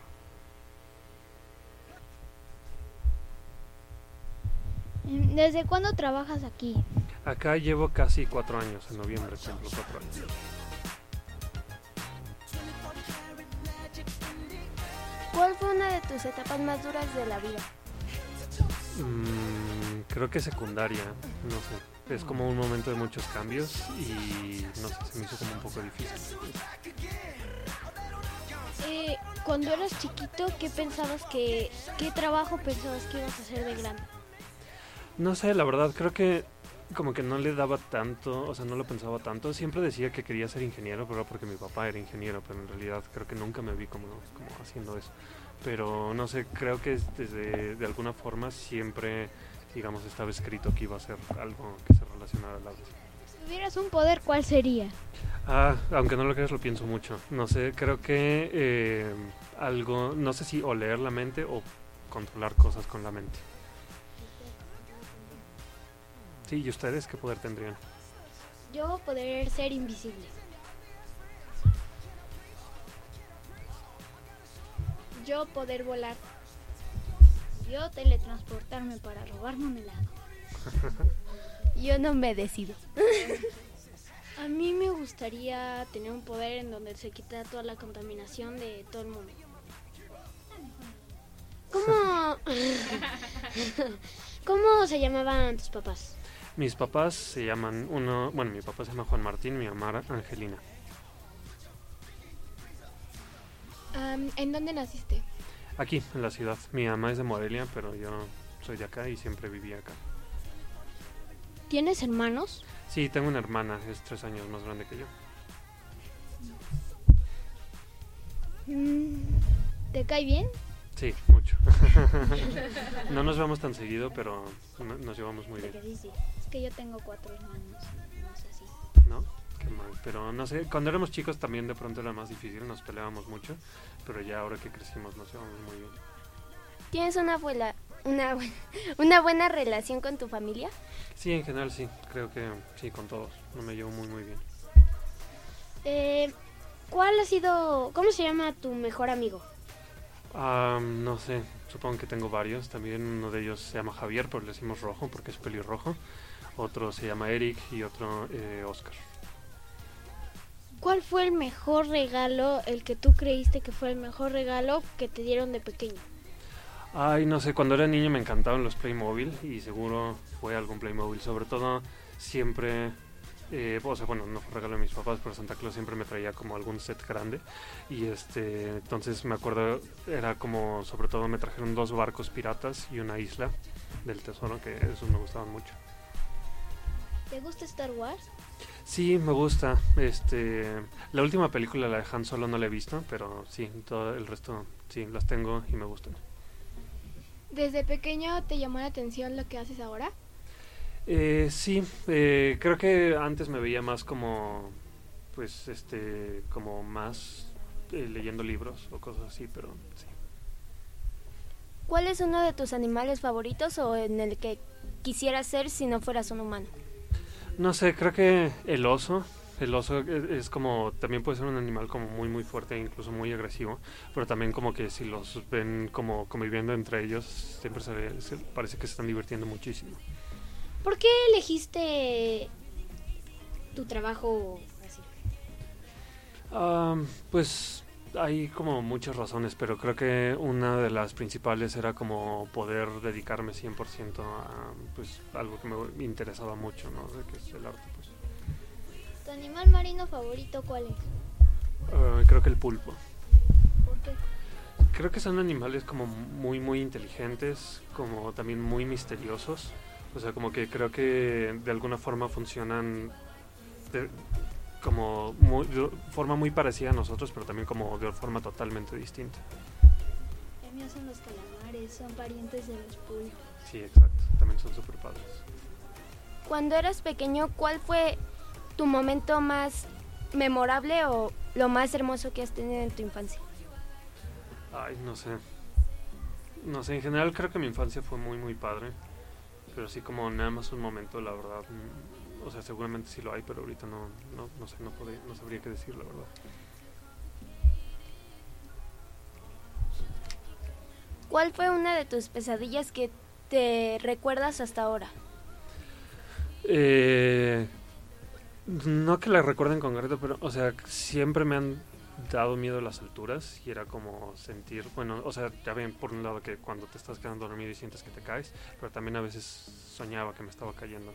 ¿Desde cuándo trabajas aquí? Acá llevo casi cuatro años, en noviembre cumplo cuatro años. ¿Cuál fue una de tus etapas más duras de la vida? Mm, creo que secundaria, no sé. Es como un momento de muchos cambios y no sé, se me hizo como un poco difícil. Eh, cuando eras chiquito, ¿qué pensabas que, qué trabajo pensabas que ibas a hacer de grande? No sé, la verdad, creo que como que no le daba tanto, o sea, no lo pensaba tanto. Siempre decía que quería ser ingeniero, pero era porque mi papá era ingeniero, pero en realidad creo que nunca me vi como, como haciendo eso. Pero no sé, creo que desde de alguna forma siempre, digamos, estaba escrito que iba a ser algo que se relacionara al arte. Si tuvieras un poder, ¿cuál sería? Ah, aunque no lo creas, lo pienso mucho. No sé, creo que eh, algo, no sé si o leer la mente o controlar cosas con la mente. Sí, ¿y ustedes qué poder tendrían? Yo poder ser invisible. Yo poder volar. Yo teletransportarme para robarme un helado. Yo no me decido. A mí me gustaría tener un poder en donde se quita toda la contaminación de todo el mundo. ¿Cómo, ¿Cómo se llamaban tus papás? Mis papás se llaman, uno, bueno, mi papá se llama Juan Martín, mi mamá Angelina. Um, ¿En dónde naciste? Aquí, en la ciudad. Mi mamá es de Morelia, pero yo soy de acá y siempre viví acá. ¿Tienes hermanos? Sí, tengo una hermana, es tres años más grande que yo. ¿Te cae bien? Sí, mucho. No nos vemos tan seguido, pero no, nos llevamos muy bien. Es que yo tengo cuatro hermanos, no es así. ¿No? Qué mal. Pero no sé, cuando éramos chicos también de pronto era más difícil, nos peleábamos mucho, pero ya ahora que crecimos nos llevamos muy bien. ¿Tienes una abuela, una, bu- una buena relación con tu familia? Sí, en general sí, creo que sí, con todos. No me llevo muy muy bien. Eh, ¿Cuál ha sido, cómo se llama tu mejor amigo? Um, no sé, supongo que tengo varios. También uno de ellos se llama Javier, pero le decimos Rojo porque es pelirrojo. Otro se llama Eric y otro eh, Oscar. ¿Cuál fue el mejor regalo, el que tú creíste que fue el mejor regalo que te dieron de pequeño? Ay, no sé, cuando era niño me encantaban los Playmobil y seguro fue algún Playmobil. Sobre todo siempre, eh, o sea, bueno, no fue regalo de mis papás, pero Santa Claus siempre me traía como algún set grande. Y este, entonces me acuerdo, era como, sobre todo me trajeron dos barcos piratas y una isla del tesoro, que esos me gustaban mucho. ¿Te gusta Star Wars? Sí, me gusta. Este, la última película, la de Han Solo, no la he visto, pero sí, todo el resto sí, las tengo y me gustan. ¿Desde pequeño te llamó la atención lo que haces ahora? Eh, sí, eh, creo que antes me veía más como, pues, este, como más eh, leyendo libros o cosas así, pero sí. ¿Cuál es uno de tus animales favoritos o en el que quisieras ser si no fueras un humano? No sé, creo que el oso, el oso es, es como, también puede ser un animal como muy muy fuerte e incluso muy agresivo, pero también como que si los ven como conviviendo entre ellos, siempre se, ve, se parece que se están divirtiendo muchísimo. ¿Por qué elegiste tu trabajo así? Um, pues hay como muchas razones, pero creo que una de las principales era como poder dedicarme cien por ciento a pues algo que me interesaba mucho, ¿no? De que es el arte, pues. ¿Tu animal marino favorito cuál es? Uh, creo que el pulpo. ¿Por qué? Creo que son animales como muy muy inteligentes, como también muy misteriosos. O sea, como que creo que de alguna forma funcionan de, como muy, de forma muy parecida a nosotros, pero también como de forma totalmente distinta. Los míos son los calamares, son parientes de los pulpos. Sí, exacto, también son súper padres. Cuando eras pequeño, ¿cuál fue tu momento más memorable o lo más hermoso que has tenido en tu infancia? Ay, no sé. No sé, en general creo que mi infancia fue muy, muy padre. Pero así como nada más un momento, la verdad. O sea, seguramente sí lo hay, pero ahorita no, no, no sé, no, podría, no sabría qué decir, la verdad. ¿Cuál fue una de tus pesadillas que te recuerdas hasta ahora? Eh, no que la recuerden con concreto, pero, o sea, siempre me han dado miedo a las alturas y era como sentir, bueno, o sea, ya ven por un lado que cuando te estás quedando dormido y sientes que te caes, pero también a veces soñaba que me estaba cayendo.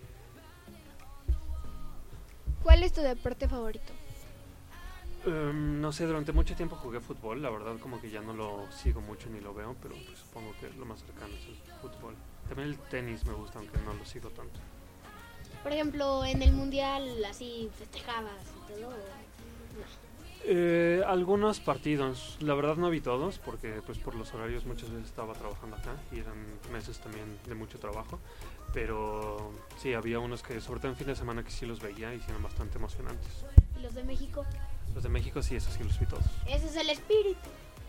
¿Cuál es tu deporte favorito? Um, no sé, durante mucho tiempo jugué fútbol, la verdad como que ya no lo sigo mucho ni lo veo, pero pues, supongo que lo más cercano es el fútbol. También el tenis me gusta, aunque no lo sigo tanto. Por ejemplo, en el mundial así festejabas y todo, ¿o no? Eh, algunos partidos, la verdad no vi todos porque pues por los horarios muchas veces estaba trabajando acá y eran meses también de mucho trabajo, pero sí, había unos que sobre todo en fin de semana que sí los veía y sí eran bastante emocionantes. ¿Y los de México? Los de México sí, esos sí los vi todos. Ese es el espíritu.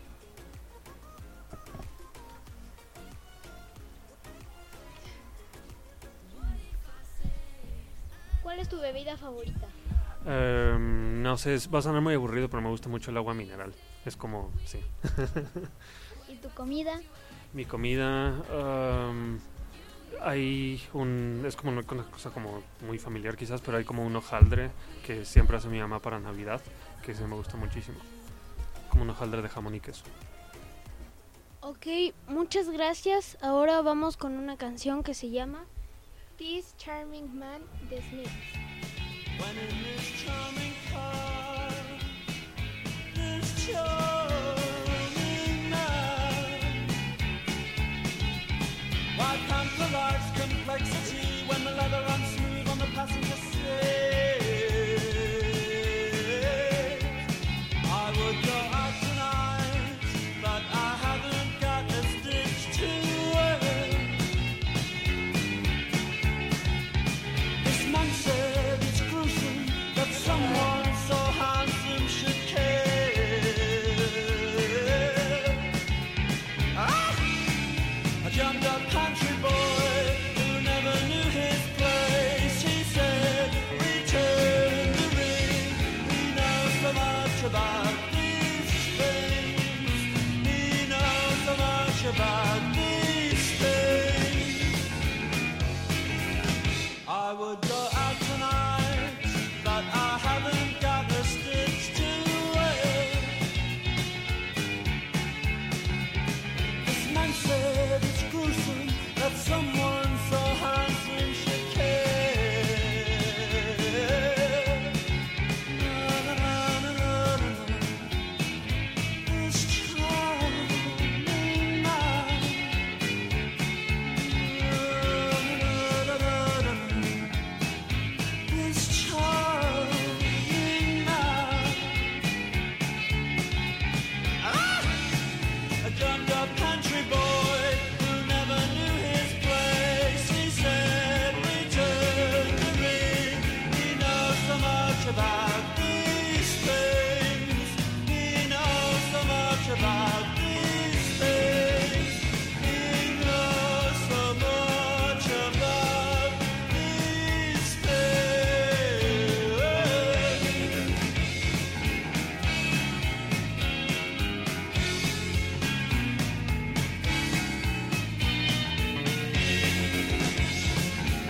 ¿Cuál es tu bebida favorita? Um, no sé, va a sonar muy aburrido, pero me gusta mucho el agua mineral. Es como, sí. ¿Y tu comida? Mi comida, um, hay un, es como una cosa como muy familiar quizás, pero hay como un hojaldre que siempre hace mi mamá para Navidad, que sí me gusta muchísimo. Como un hojaldre de jamón y queso. Ok, muchas gracias. Ahora vamos con una canción que se llama This Charming Man de Smiths. When in this charming car, this charming man, why pamper life's complexity when the leather runs smooth on the passenger seat? I would go out tonight, but I haven't got a stitch to wear. This man said it's gruesome that someone so handsome should care. Ah! A jumped up country boy who never knew his place. He said, return the ring. He knows so much about these things. He knows so much about these things. I would go out tonight, but I haven't got a stitch to wear. This man said it's gruesome that someone so handsome should care. Na, na, na, na, na, na. This charming man. Na, na, na, na, na. This charming man. Ah! A jumped up country boy who never knew his place. He said, return the ring. He knows so much about these things. He knows so much about these things. He knows so much about these things.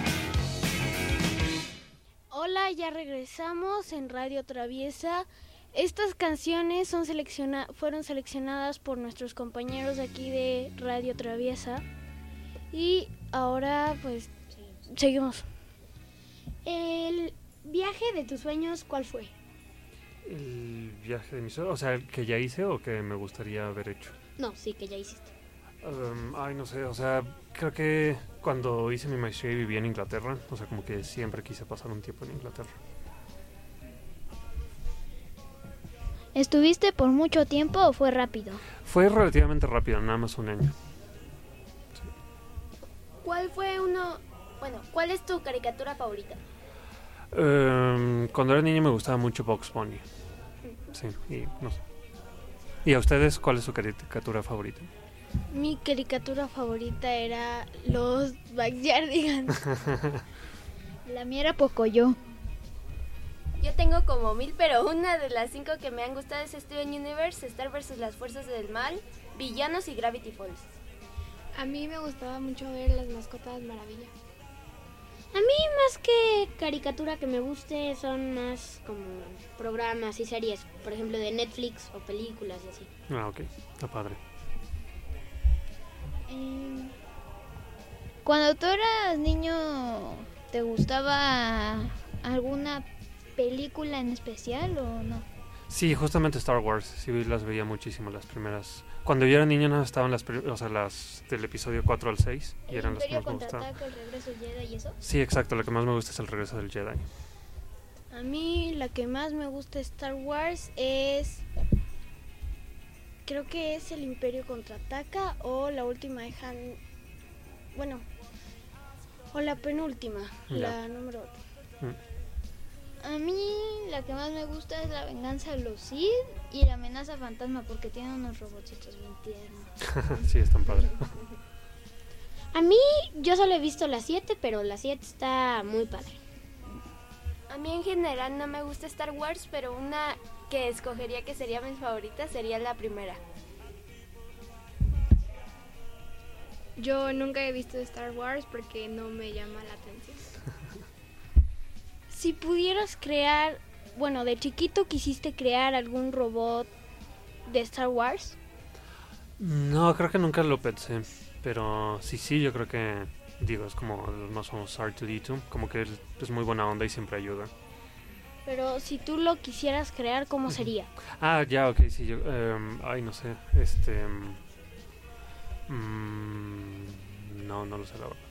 Hola, ya regresamos en Radio Traviesa. Estas canciones son selecciona fueron seleccionadas por nuestros compañeros de aquí de Radio Traviesa. Y ahora pues seguimos. El viaje de tus sueños, ¿cuál fue? El viaje de mis sueños, o sea, el que ya hice o que me gustaría haber hecho. No, sí, que ya hiciste. Um, ay, no sé, o sea, creo que cuando hice mi maestría y viví en Inglaterra, o sea, como que siempre quise pasar un tiempo en Inglaterra. ¿Estuviste por mucho tiempo o fue rápido? Fue relativamente rápido, nada más un año. ¿Cuál fue uno, bueno, cuál es tu caricatura favorita? Um, cuando era niño me gustaba mucho Bugs Bunny. Sí, y no sé. ¿Y a ustedes cuál es su caricatura favorita? Mi caricatura favorita era los Backyardigans. La mía era Pocoyo. Yo tengo como mil, pero una de las cinco que me han gustado es Steven Universe, Star versus las Fuerzas del Mal, Villanos y Gravity Falls. A mí me gustaba mucho ver las mascotas Maravilla. A mí más que caricatura que me guste son más como programas y series, por ejemplo de Netflix o películas y así. Ah, ok, está padre. Eh, cuando tú eras niño, ¿te gustaba alguna película en especial o no? Sí, justamente Star Wars, sí las veía muchísimo las primeras. Cuando yo era niño no estaban las, o sea, las del episodio cuatro al seis y eran las que más me gustaban. ¿El Imperio contraataca, el regreso del Jedi y eso? Sí, exacto, lo que más me gusta es el regreso del Jedi. A mí la que más me gusta de Star Wars es, creo que es el Imperio contraataca o la última de Han, bueno, o la penúltima, Ya. la número ocho. Mm. A mí la que más me gusta es La venganza de los Sith y La amenaza fantasma porque tiene unos robotcitos bien tiernos. Sí, están padres. A mí yo solo he visto la siete, pero la siete está muy padre. A mí en general no me gusta Star Wars, pero una que escogería que sería mi favorita sería la primera. Yo nunca he visto Star Wars porque no me llama la atención. Si pudieras crear, bueno, de chiquito quisiste crear algún robot de Star Wars. No, creo que nunca lo pensé, pero sí, sí, yo creo que, digo, es como los más famosos R dos D dos, como que es, es muy buena onda y siempre ayuda. Pero si tú lo quisieras crear, ¿cómo sería? Ah, ya, ok, sí, yo, um, ay, no sé, este, um, no, no lo sé la verdad.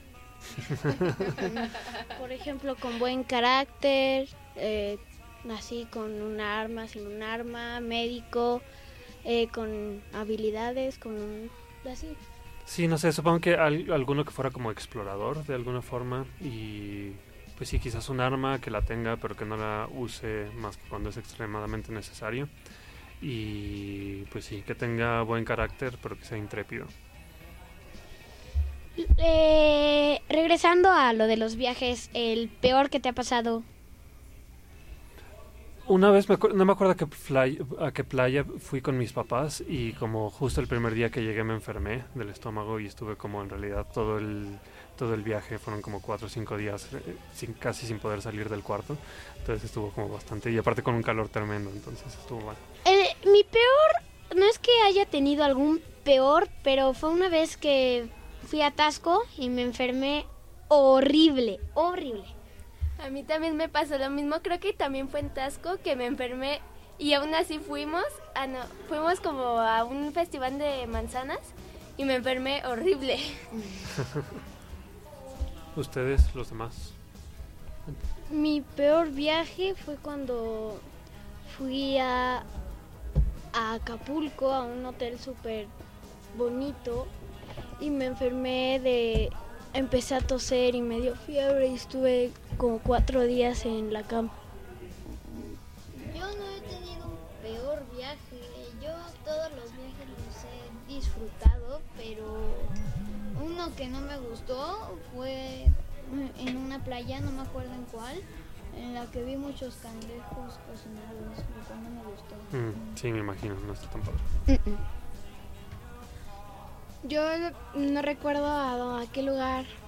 Por ejemplo, con buen carácter, eh, así con un arma, sin un arma, médico, eh, con habilidades, con un, así. Sí, no sé, supongo que al, alguno que fuera como explorador de alguna forma y pues sí, quizás un arma que la tenga pero que no la use más que cuando es extremadamente necesario y pues sí, que tenga buen carácter pero que sea intrépido. Eh, regresando a lo de los viajes, el peor que te ha pasado. Una vez, me acu- no me acuerdo a qué, fly- a qué playa fui con mis papás y como justo el primer día que llegué me enfermé del estómago y estuve como en realidad todo el todo el viaje, fueron como cuatro o cinco días eh, sin, casi sin poder salir del cuarto, entonces estuvo como bastante y aparte con un calor tremendo, entonces estuvo mal. El, mi peor, no es que haya tenido algún peor, pero fue una vez que fui a Tasco y me enfermé horrible, horrible. A mí también me pasó lo mismo, creo que también fue en Tasco que me enfermé y aún así fuimos, ah no, fuimos como a un festival de manzanas y me enfermé horrible. ¿Ustedes, los demás? Mi peor viaje fue cuando fui a, a Acapulco, a un hotel súper bonito, y me enfermé de... Empecé a toser y me dio fiebre y estuve como cuatro días en la cama. Yo no he tenido un peor viaje. Yo todos los viajes los he disfrutado, pero uno que no me gustó fue en una playa, no me acuerdo en cuál, en la que vi muchos cangrejos cocinados, lo cual no me gustó. Mm, sí, me imagino, no está tan padre. Yo no recuerdo a, a qué lugar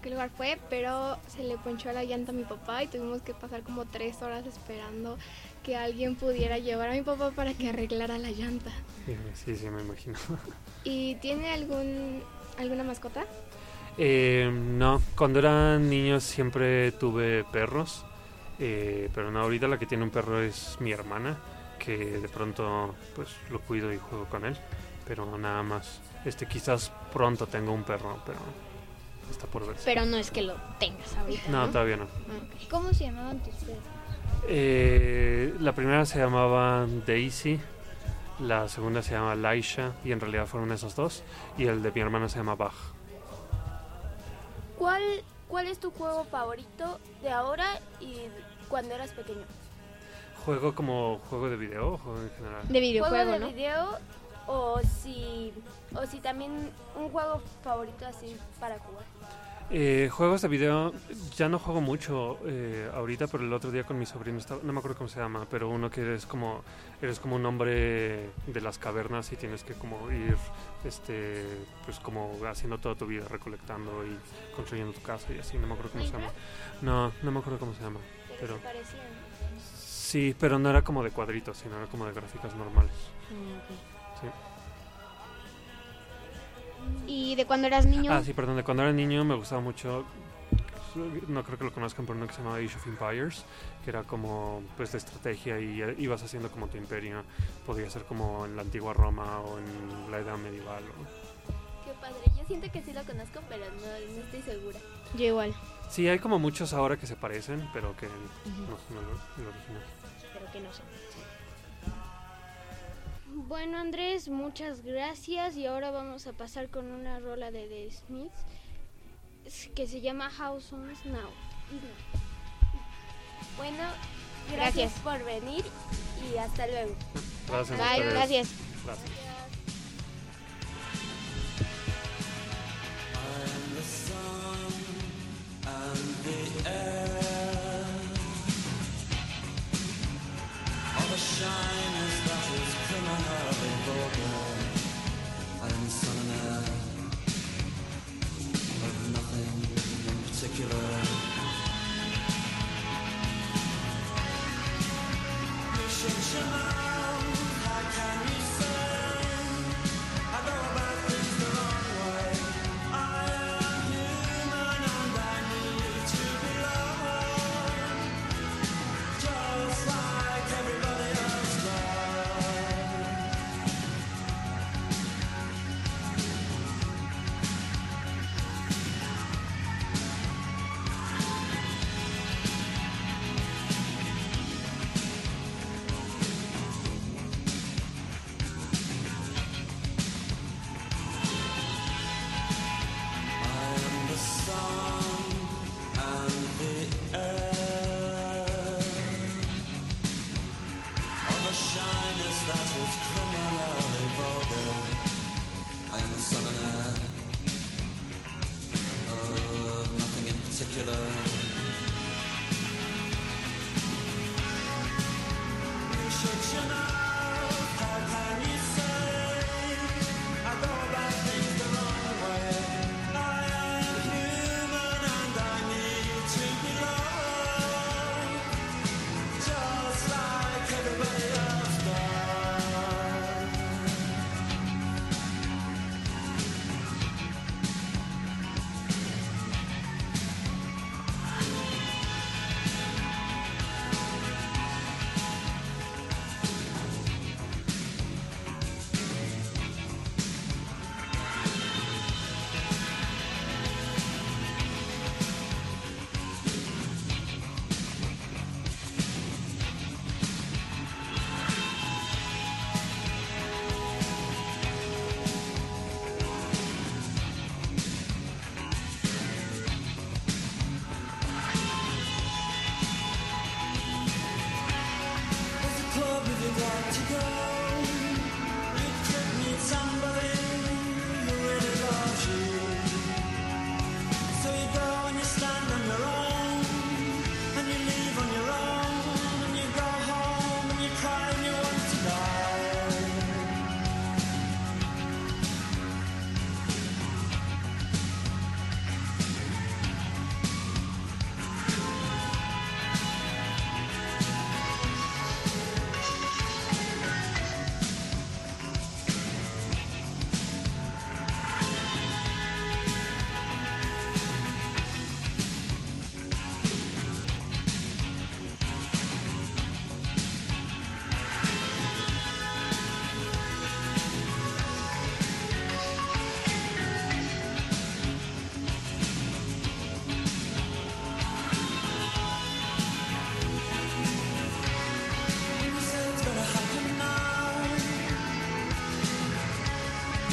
qué lugar fue, pero se le ponchó la llanta a mi papá y tuvimos que pasar como tres horas esperando que alguien pudiera llevar a mi papá para que arreglara la llanta. Sí, sí, sí, me imagino. ¿Y tiene algún alguna mascota? Eh, no, cuando era niño siempre tuve perros, eh, pero no, ahorita la que tiene un perro es mi hermana, que de pronto pues lo cuido y juego con él, pero nada más. Este, quizás pronto tengo un perro, pero está por verse. Pero no es que lo tengas ahorita, No, ¿no? todavía no. Okay. ¿Cómo se llamaban tus perros? Eh, la primera se llamaba Daisy, la segunda se llama Laisha, y en realidad fueron esos dos, y el de mi hermana se llama Bach. ¿Cuál, ¿Cuál es tu juego favorito de ahora y cuando eras pequeño? ¿Juego como juego de video o juego en general? De videojuego, ¿Juego de ¿no? video o si, o si también un juego favorito así para jugar? Eh, juegos de video, ya no juego mucho eh, ahorita, pero el otro día con mi sobrino, estaba, no me acuerdo cómo se llama, pero uno que eres como eres como un hombre de las cavernas y tienes que como ir, este, pues como haciendo toda tu vida, recolectando y construyendo tu casa y así, no me acuerdo cómo se llama. No, no me acuerdo cómo se llama, pero... pero se parecían. Sí, pero no era como de cuadritos, sino era como de gráficas normales. Mm, Sí. ¿Y de cuando eras niño? Ah, sí, perdón, de cuando era niño me gustaba mucho, no creo que lo conozcan, pero uno que se llamaba Age of Empires, que era como pues de estrategia y eh, ibas haciendo como tu imperio, podía ser como en la antigua Roma o en la edad medieval. O... Qué padre, yo siento que sí lo conozco, pero no, no estoy segura. Yo igual. Sí, hay como muchos ahora que se parecen, pero que uh-huh. no son el, el original. Pero que no son. Bueno, Andrés, muchas gracias y ahora vamos a pasar con una rola de The Smiths que se llama How Soon's Now. Bueno, gracias, gracias por venir y hasta luego. Gracias. Bye, gracias. Gracias.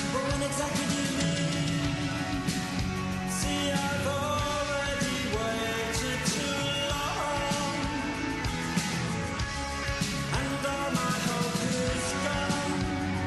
But when exactly do you mean? See, I've already waited too long, and all my hope is gone.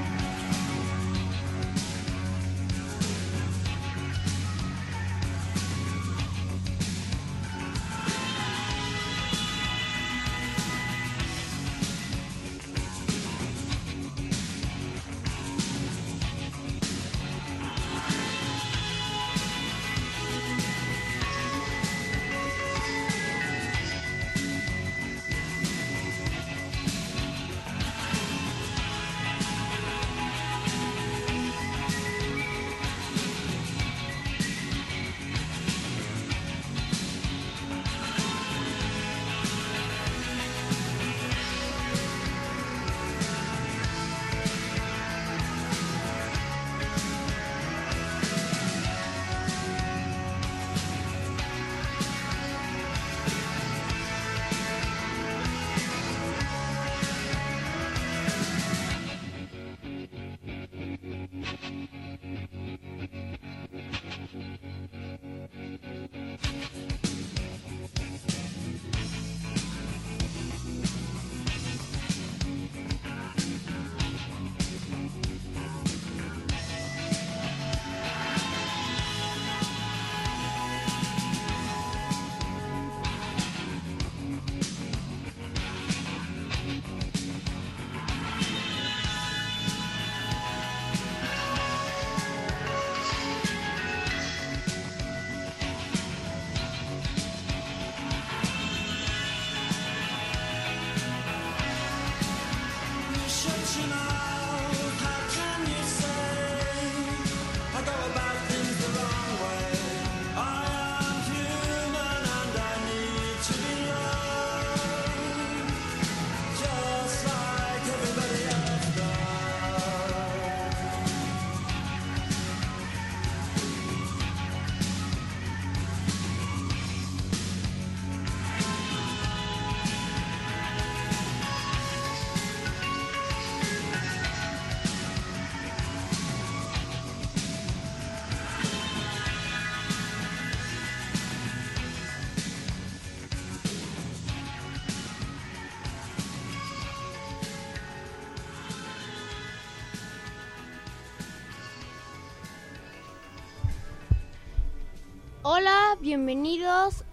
Hola, bienvenidos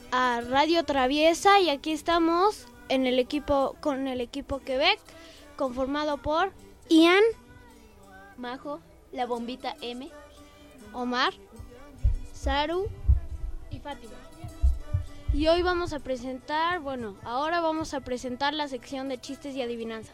a Radio Traviesa y aquí estamos en el equipo con el equipo Quebec conformado por Ian, Majo, la bombita M, Omar, Saru y Fátima. Y hoy vamos a presentar, bueno, ahora vamos a presentar la sección de chistes y adivinanzas.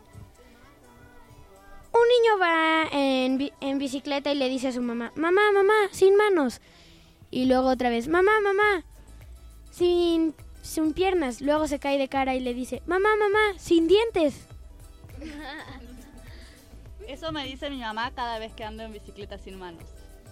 Un niño va en, bi- en bicicleta y le dice a su mamá, mamá, mamá, sin manos. Y luego otra vez, mamá, mamá, sin, sin piernas. Luego se cae de cara y le dice, mamá, mamá, sin dientes. Eso me dice mi mamá cada vez que ando en bicicleta sin manos.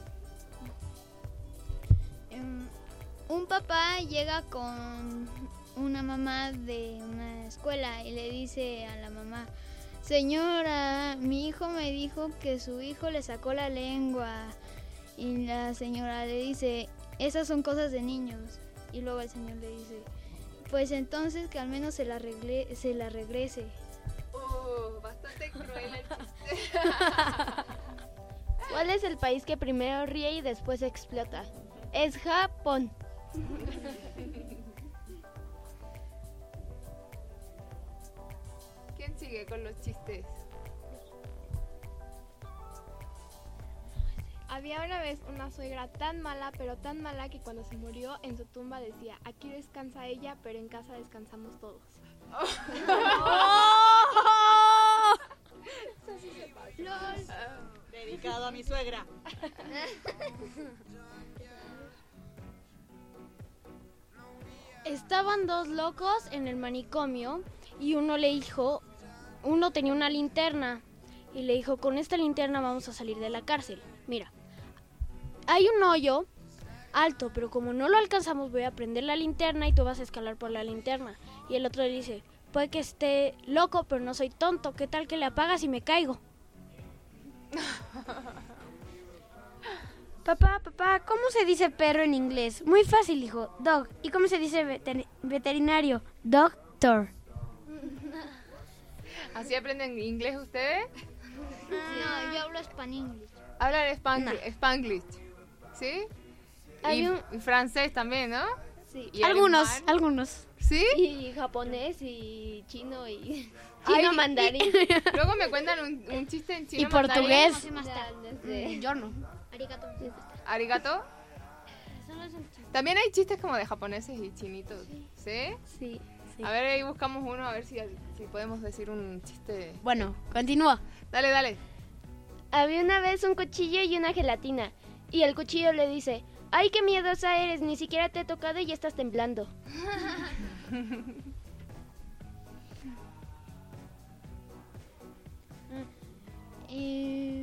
Em, un papá llega con una mamá de una escuela y le dice a la mamá, señora, mi hijo me dijo que su hijo le sacó la lengua. Y la señora le dice, esas son cosas de niños. Y luego el señor le dice, pues entonces que al menos se la, regle- se la regrese. Oh, bastante cruel el chiste. ¿Cuál es el país que primero ríe y después explota? Es Japón. ¿Quién sigue con los chistes? Había una vez una suegra tan mala, pero tan mala que cuando se murió en su tumba decía, aquí descansa ella, pero en casa descansamos todos. Eso sí se pasa. Dedicado a mi suegra. Estaban dos locos en el manicomio y uno le dijo, uno tenía una linterna y le dijo, con esta linterna vamos a salir de la cárcel. Mira, hay un hoyo alto, pero como no lo alcanzamos voy a prender la linterna y tú vas a escalar por la linterna. Y el otro le dice, puede que esté loco, pero no soy tonto, ¿qué tal que le apagas y me caigo? Papá, papá, ¿cómo se dice perro en inglés? Muy fácil, hijo. Dog. ¿Y cómo se dice veter- veterinario? Doctor. ¿Así aprenden inglés ustedes? No, yo hablo español. Hablan Spanglish, Spanglish, ¿sí? Hay Y, un- y francés también, ¿no? Sí. ¿Y Algunos, alemán? algunos. ¿Sí? Y japonés y chino y Ay, chino y- mandarín. y- luego me cuentan un, un chiste en chino Y portugués. mandarín. Ya, no sé. Yo no. Arigato. Arigato. También hay chistes como de japoneses y chinitos, ¿sí? Sí. sí. A ver, ahí buscamos uno, a ver si, si podemos decir un chiste. Bueno, continúa. Dale, dale. Había una vez un cuchillo y una gelatina. Y el cuchillo le dice, ¡ay, qué miedosa eres! Ni siquiera te he tocado y ya estás temblando. Eh,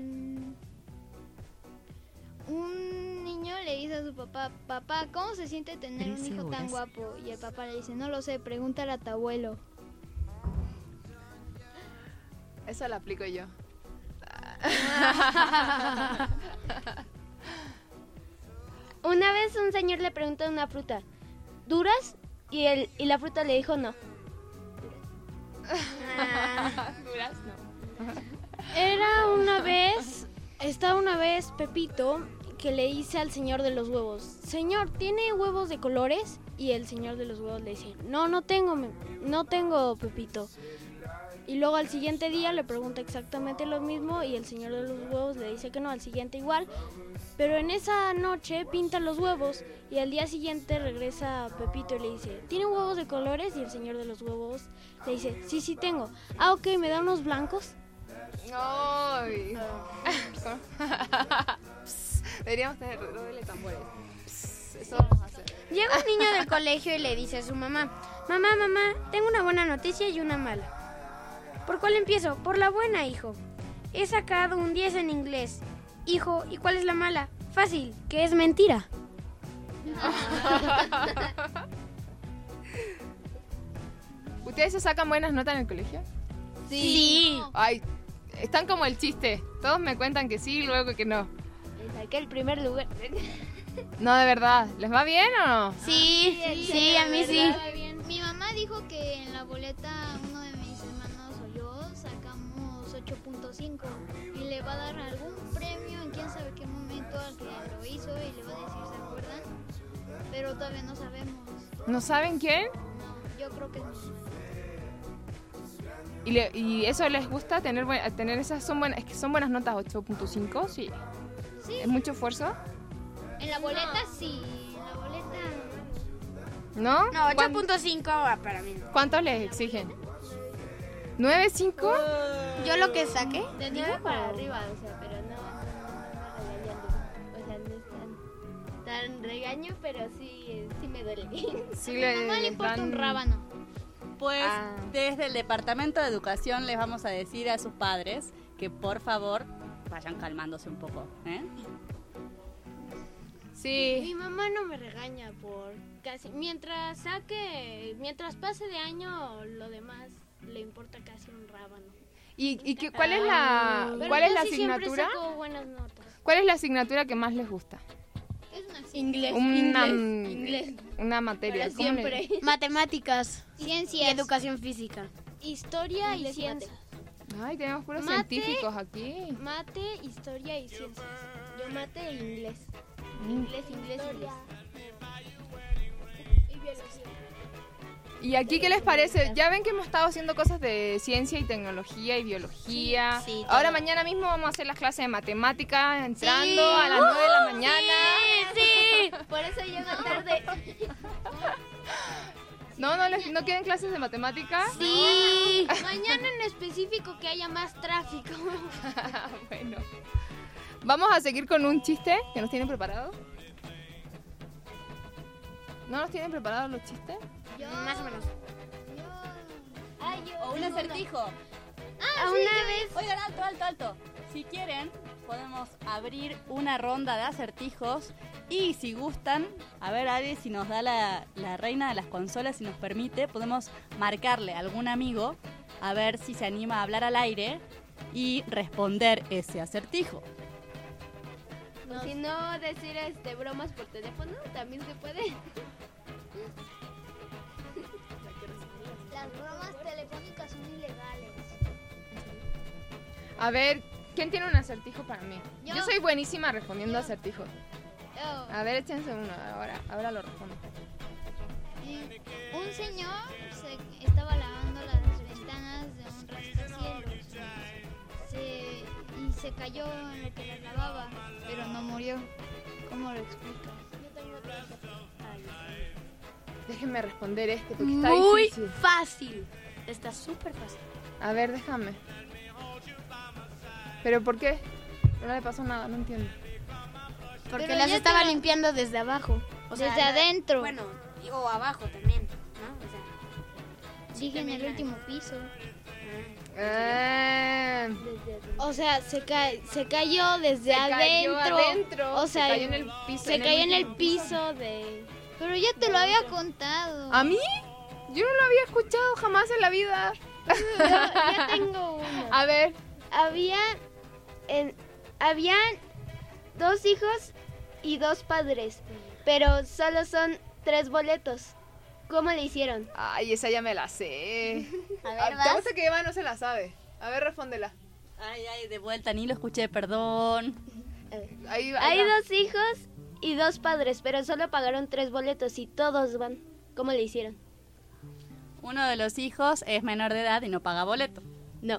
un niño le dice a su papá, papá, ¿cómo se siente tener un trece hijo tan horas. guapo? Y el papá le dice, no lo sé, pregúntale a tu abuelo. Eso lo aplico yo. Una vez un señor le preguntó a una fruta, ¿duras? Y, el, y la fruta le dijo no. ¿Duras? No. Era una vez, estaba una vez Pepito que le dice al señor de los huevos, señor, ¿tiene huevos de colores? Y el señor de los huevos le dice, no, no tengo, me- no tengo, Pepito. Y luego al siguiente día le pregunta exactamente lo mismo y el señor de los huevos le dice que no, al siguiente igual. Pero en esa noche pinta los huevos y al día siguiente regresa Pepito y le dice, ¿tiene huevos de colores? Y el señor de los huevos le dice, sí, sí tengo. Ah, ok, ¿me da unos blancos? Ay. Deberíamos tener doble tambores. Pss, Eso vamos a hacer. Llega un niño del colegio y le dice a su mamá, mamá, mamá, tengo una buena noticia y una mala. ¿Por cuál empiezo? Por la buena, hijo. He sacado un diez en inglés. Hijo, ¿y cuál es la mala? Fácil, que es mentira. ¿Ustedes se sacan buenas notas en el colegio? Sí. Ay, están como el chiste. Todos me cuentan que sí y luego que no. Saqué el primer lugar. No, de verdad. ¿Les va bien o no? Sí, sí, a mí sí. Va bien. Mi mamá dijo que en la boleta uno de mis hermanos o yo sacamos ocho punto cinco y le va a dar algún premio en quién sabe qué momento al que lo hizo y le va a decir, ¿se acuerdan? Pero todavía no sabemos. ¿No saben quién? No, yo creo que es mi mamá. ¿Y, le- y eso les gusta? ¿Tener, buen- tener esas son buenas, es que son buenas notas ocho punto cinco? Sí. Sí. ¿Es mucho esfuerzo? En la boleta sí, en la boleta ¿No? No, ocho ¿Cuán- punto cinco para mí. ¿Cuántos les exigen? ¿nueve, cinco? Yo lo que saqué. De nueve para arriba, o sea, pero no, no, no, no regañando. O sea, no es tan, tan regaño, pero sí, eh, sí me duele. Sí, a mi le, mamá le les importa dan- un rábano. Pues Ah. desde el Departamento de Educación les vamos a decir a sus padres que por favor vayan calmándose un poco, ¿eh? Sí. Mi mamá no me regaña por casi. Mientras saque, mientras pase de año, lo demás le importa casi un rábano. ¿Y, y qué, cuál es la, Pero cuál es la casi siempre asignatura? saco buenas notas. ¿Cuál es la asignatura que más les gusta? Es una Inglés. Una, inglés, inglés. una materia. Para ¿cómo le- siempre. Matemáticas. Ciencias. Y educación física. Historia y Inglés y ciencias. Ay, tenemos puros Mate. científicos aquí. Mate, historia y ciencias. Yo mate e inglés. Mm. Inglés, inglés, inglés. Y biología. ¿Y aquí qué les parece? Ya ven que hemos estado haciendo cosas de ciencia y tecnología y biología. Sí, sí, Ahora todo. mañana mismo vamos a hacer las clases de matemáticas entrando Sí. a las nueve de la mañana. Sí, sí. Por eso llego tarde. ¿No, no, les, no quieren clases de matemáticas? Sí. Mañana en específico que haya más tráfico. Bueno. Vamos a seguir con un chiste que nos tienen preparado. ¿No nos tienen preparados los chistes? Yo, Más o menos. Ay, yo O un tengo acertijo. Ah, una vez. Oigan, alto, alto, alto. Si quieren, podemos abrir una ronda de acertijos. Y si gustan, a ver, Ale, si nos da la, la reina de las consolas, si nos permite, podemos marcarle a algún amigo a ver si se anima a hablar al aire y responder ese acertijo. O si no, decir este bromas por teléfono, también se puede. Las bromas telefónicas son ilegales. A ver, ¿quién tiene un acertijo para mí? Yo, Yo. soy buenísima respondiendo Yo. acertijos. Oh. A ver, échense uno, ahora, ahora lo respondo. Y un señor se estaba lavando las ventanas de un rascacielos. Se, y se cayó en lo que las lavaba, pero no murió. ¿Cómo lo explicas? Déjenme responder este porque está Muy difícil. fácil. Está súper fácil. A ver, déjame. ¿Pero por qué? No le pasó nada, no entiendo. Porque Pero las ya estaba te lo- limpiando desde abajo. O sea, Desde la- adentro. Bueno, y- o abajo también, ¿no? O sea, Dije en también el la- último piso. Ah, O sea, se, ca- se cayó desde Se cayó adentro. adentro, O se sea, cayó en el piso, se en el cayó en el último piso de. Pero ya te lo había contado. ¿a mí? Yo no lo había escuchado jamás en la vida. Yo ya tengo uno. A ver, Había, en, habían dos hijos y dos padres, pero solo son tres boletos. ¿Cómo le hicieron? ay, esa ya me la sé. A ver, Ah, ¿Te ¿vas? gusta que Eva no se la sabe? A ver, respóndela. Ay, ay, de vuelta, ni lo escuché, perdón. Ahí va, Hay ahí va. dos hijos y dos padres, pero solo pagaron tres boletos y todos van. ¿Cómo le hicieron? Uno de los hijos es menor de edad y no paga boleto. No.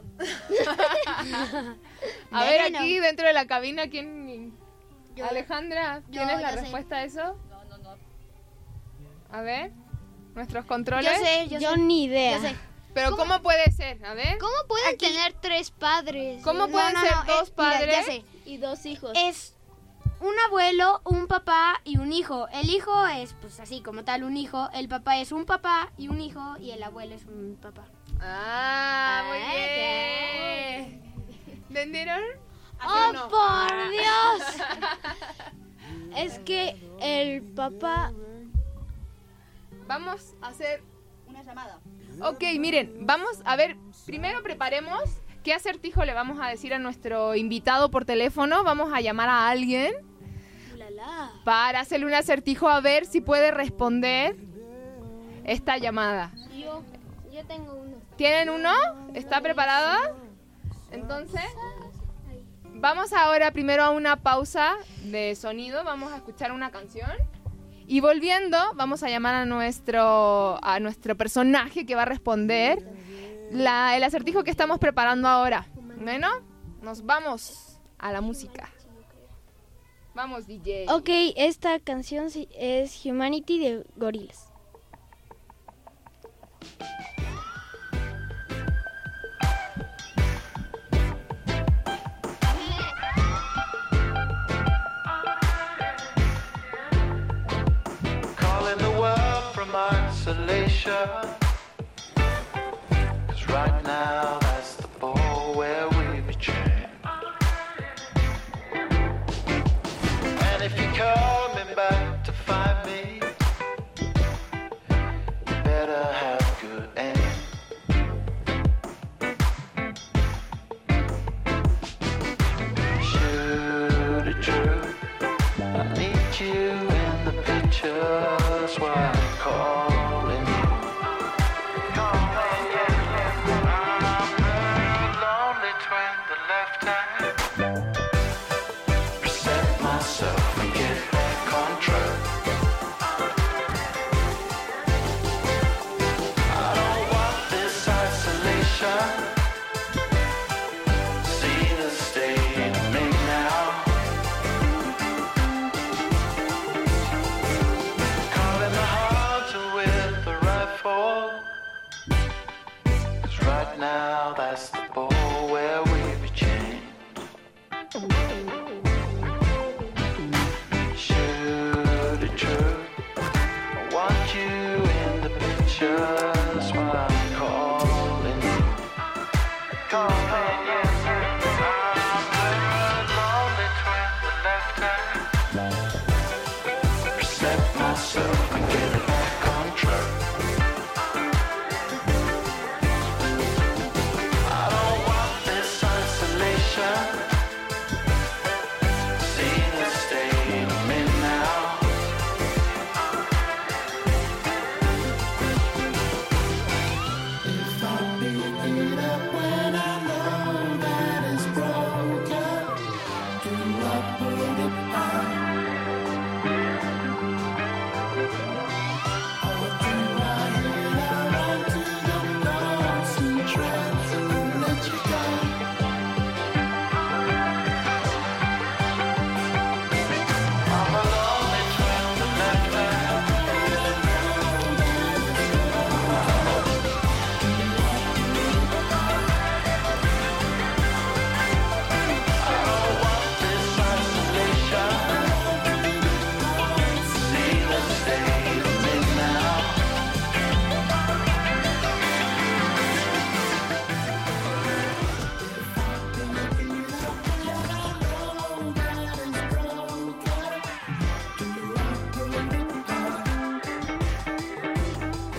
A ver, Bueno. aquí dentro de la cabina, ¿quién? Yo. Alejandra, Yo ¿tienes la ya sé. respuesta a eso? No, no, no. A ver, nuestros controles. Yo sé, yo, Yo sé. ni idea. Yo sé. Pero ¿Cómo? ¿cómo, puede ser? A ver. ¿Cómo pueden tener tres padres? ¿Cómo No, pueden no, ser no, dos eh, mira, padres? ya sé. Y dos hijos. Es un abuelo, un papá y un hijo. El hijo es, pues así como tal, un hijo. El papá es un papá y un hijo. Y el abuelo es un papá. Ah, muy Ah, bien. ¿Entendieron? ¡Oh, no? por Dios! Es que el papá... Vamos a hacer... Una llamada. Ok, miren, vamos a ver, primero preparemos qué acertijo le vamos a decir a nuestro invitado por teléfono. Vamos a llamar a alguien Ulala. para hacerle un acertijo a ver si puede responder esta llamada. Yo, yo tengo uno. ¿Tienen uno? ¿Está preparada? Entonces, vamos ahora primero a una pausa de sonido. Vamos a escuchar una canción. Y volviendo, vamos a llamar a nuestro, a nuestro personaje que va a responder la, el acertijo que estamos preparando ahora. Bueno, nos vamos a la música. Vamos, D J. Ok, esta canción sí es Humanity de Gorillaz. Calling the world from isolation. 'Cause right now that's the ball where we betray. And if you're coming back to find me, you better have good aim. Shoot it true. I need you in the picture, that's why I'm calling you. Calling you. I'm very lonely between the left hand. Reset myself and get back on track. I don't want this isolation. See the state of me now. Calling the hunter with the rifle. 'Cause right now that's the ball where we be chained. Shoot it true. I want you in the picture. That's why I'm calling you. Calling you. I'm very lonely between the left hand. Reset myself and get back on track. I don't want this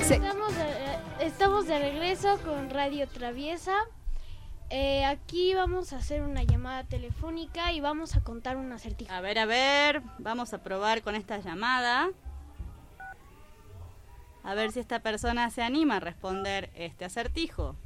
Estamos de, estamos de regreso con Radio Traviesa. Eh, aquí vamos a hacer una llamada telefónica y vamos a contar un acertijo. A ver, a ver, vamos a probar con esta llamada. A ver si esta persona se anima a responder este acertijo.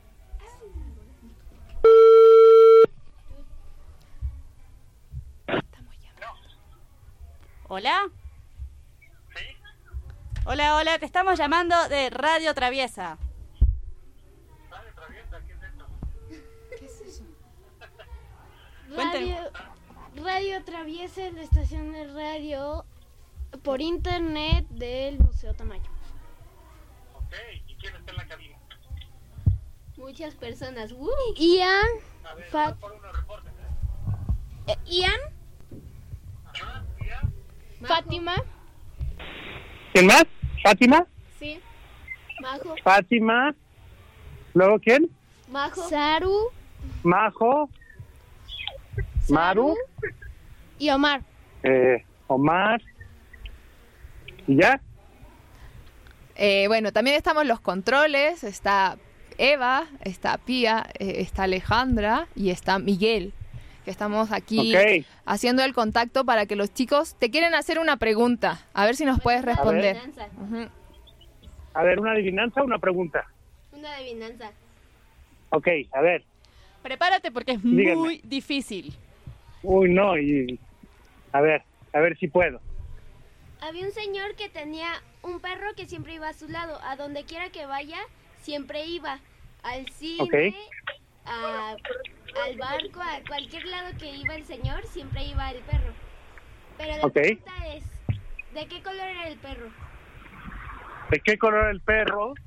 ¿Hola? ¿Sí? Hola, hola, te estamos llamando de Radio Traviesa. ¿Radio Traviesa? ¿Qué es esto? ¿Qué es eso? Cuéntenos. Radio, Radio Traviesa es la estación de radio por internet del Museo Tamayo. Ok, ¿y quién está en la cabina? Muchas personas. ¡Woo! Ian. A ver, Fat- por uno, reporte. eh, Ian. Ajá, ¿ya? Fátima. ¿Quién más? ¿Fátima? Sí. Majo. Fátima. ¿Luego quién? Majo. Saru. Majo. Maru. Y Omar. Eh, Omar. ¿Y ya? Eh, bueno, también estamos los controles, está Eva, está Pía, eh, está Alejandra y está Miguel, que estamos aquí Ok. haciendo el contacto para que los chicos te quieren hacer una pregunta, a ver si nos puedes responder. Ujú. A ver, ¿una adivinanza o una pregunta? Una adivinanza. Ok, a ver. Prepárate porque es Díganme. muy difícil. Uy, no, y... A ver, a ver si puedo. Había un señor que tenía un perro que siempre iba a su lado. A donde quiera que vaya, siempre iba. Al cine, Ok. a- al barco, a cualquier lado que iba el señor, siempre iba el perro. Pero la Ok. pregunta es, ¿de qué color era el perro? ¿De qué color el perro?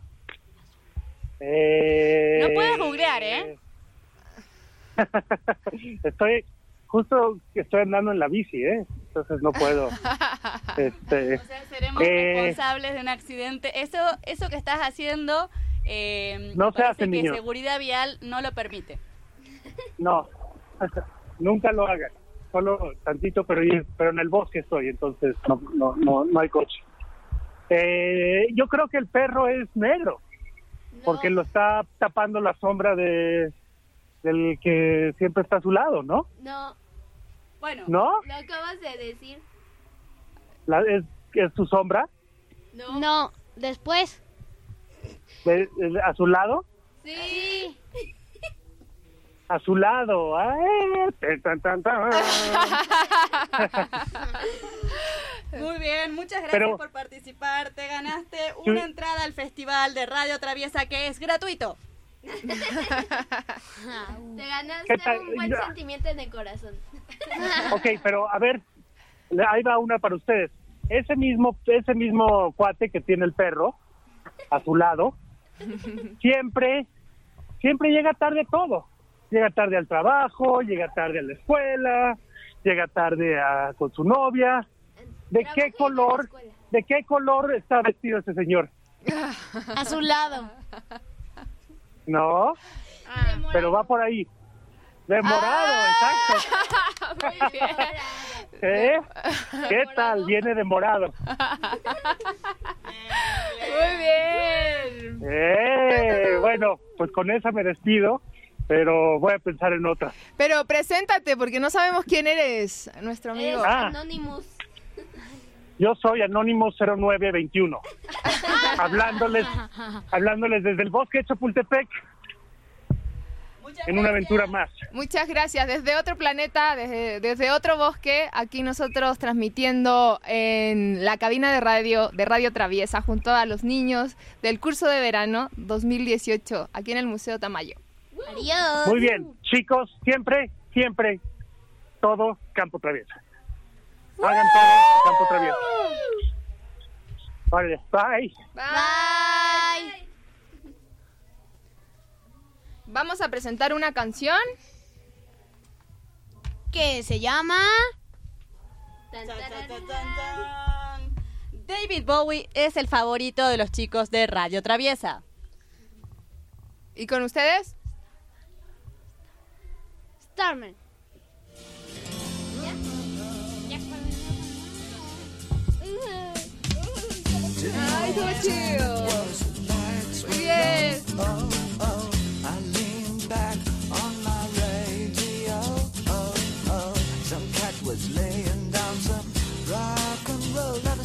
Eh... No puedes googlear, ¿eh? Estoy... Justo estoy andando en la bici, ¿eh? Entonces no puedo... este... O sea, seremos eh, responsables de un accidente. Eso, eso que estás haciendo, eh, No me se hace, parece que niño. seguridad vial no lo permite. No, nunca lo hagan. Solo tantito, pero pero en el bosque estoy, entonces no no no, no hay coche. Eh, yo creo que el perro es negro, porque lo está tapando la sombra de del que siempre está a su lado, ¿no? No. Bueno, ¿No? Lo acabas de decir. La, es, es su sombra No. No, después. de- de- a su lado, Sí. a su lado. ¡Ay! Tan, tan, tan. Muy bien, muchas gracias Pero- por participar. Te ganaste Sí. una entrada al festival de Radio Traviesa que es gratuito. Te ganaste ¿Qué tal? un buen Ya. sentimiento en el corazón. Ok, pero a ver, le- ahí va una para ustedes. Ese mismo, ese mismo cuate que tiene el perro a su lado, siempre, siempre llega tarde a todo. Llega tarde al trabajo, llega tarde a la escuela, llega tarde a- con su novia. ¿De qué color, de qué color está vestido ese señor? A su lado. No, pero va por ahí. De morado, exacto. Muy bien. ¿Eh? ¿Qué tal? Viene de morado. Muy bien. Eh, bueno, pues con esa me despido, pero voy a pensar en otra. Pero preséntate, porque no sabemos quién eres, nuestro amigo. Eres Ah. Anonymous. Yo soy Anónimo cero nueve veintiuno, hablándoles, hablándoles desde el bosque de Chapultepec, en una aventura más. Muchas gracias. Desde otro planeta, desde, desde otro bosque, aquí nosotros transmitiendo en la cabina de radio de Radio Traviesa junto a los niños del curso de verano dos mil dieciocho, aquí en el Museo Tamayo. Adiós. Muy bien, chicos, siempre, siempre, todo Campo Traviesa. Hagan todo Campo Traviesa. Vale, bye. Bye. Vamos a presentar una canción que se llama David Bowie es el favorito de los chicos de Radio Traviesa. ¿Y con ustedes? Starman. Ay, estuvo chido.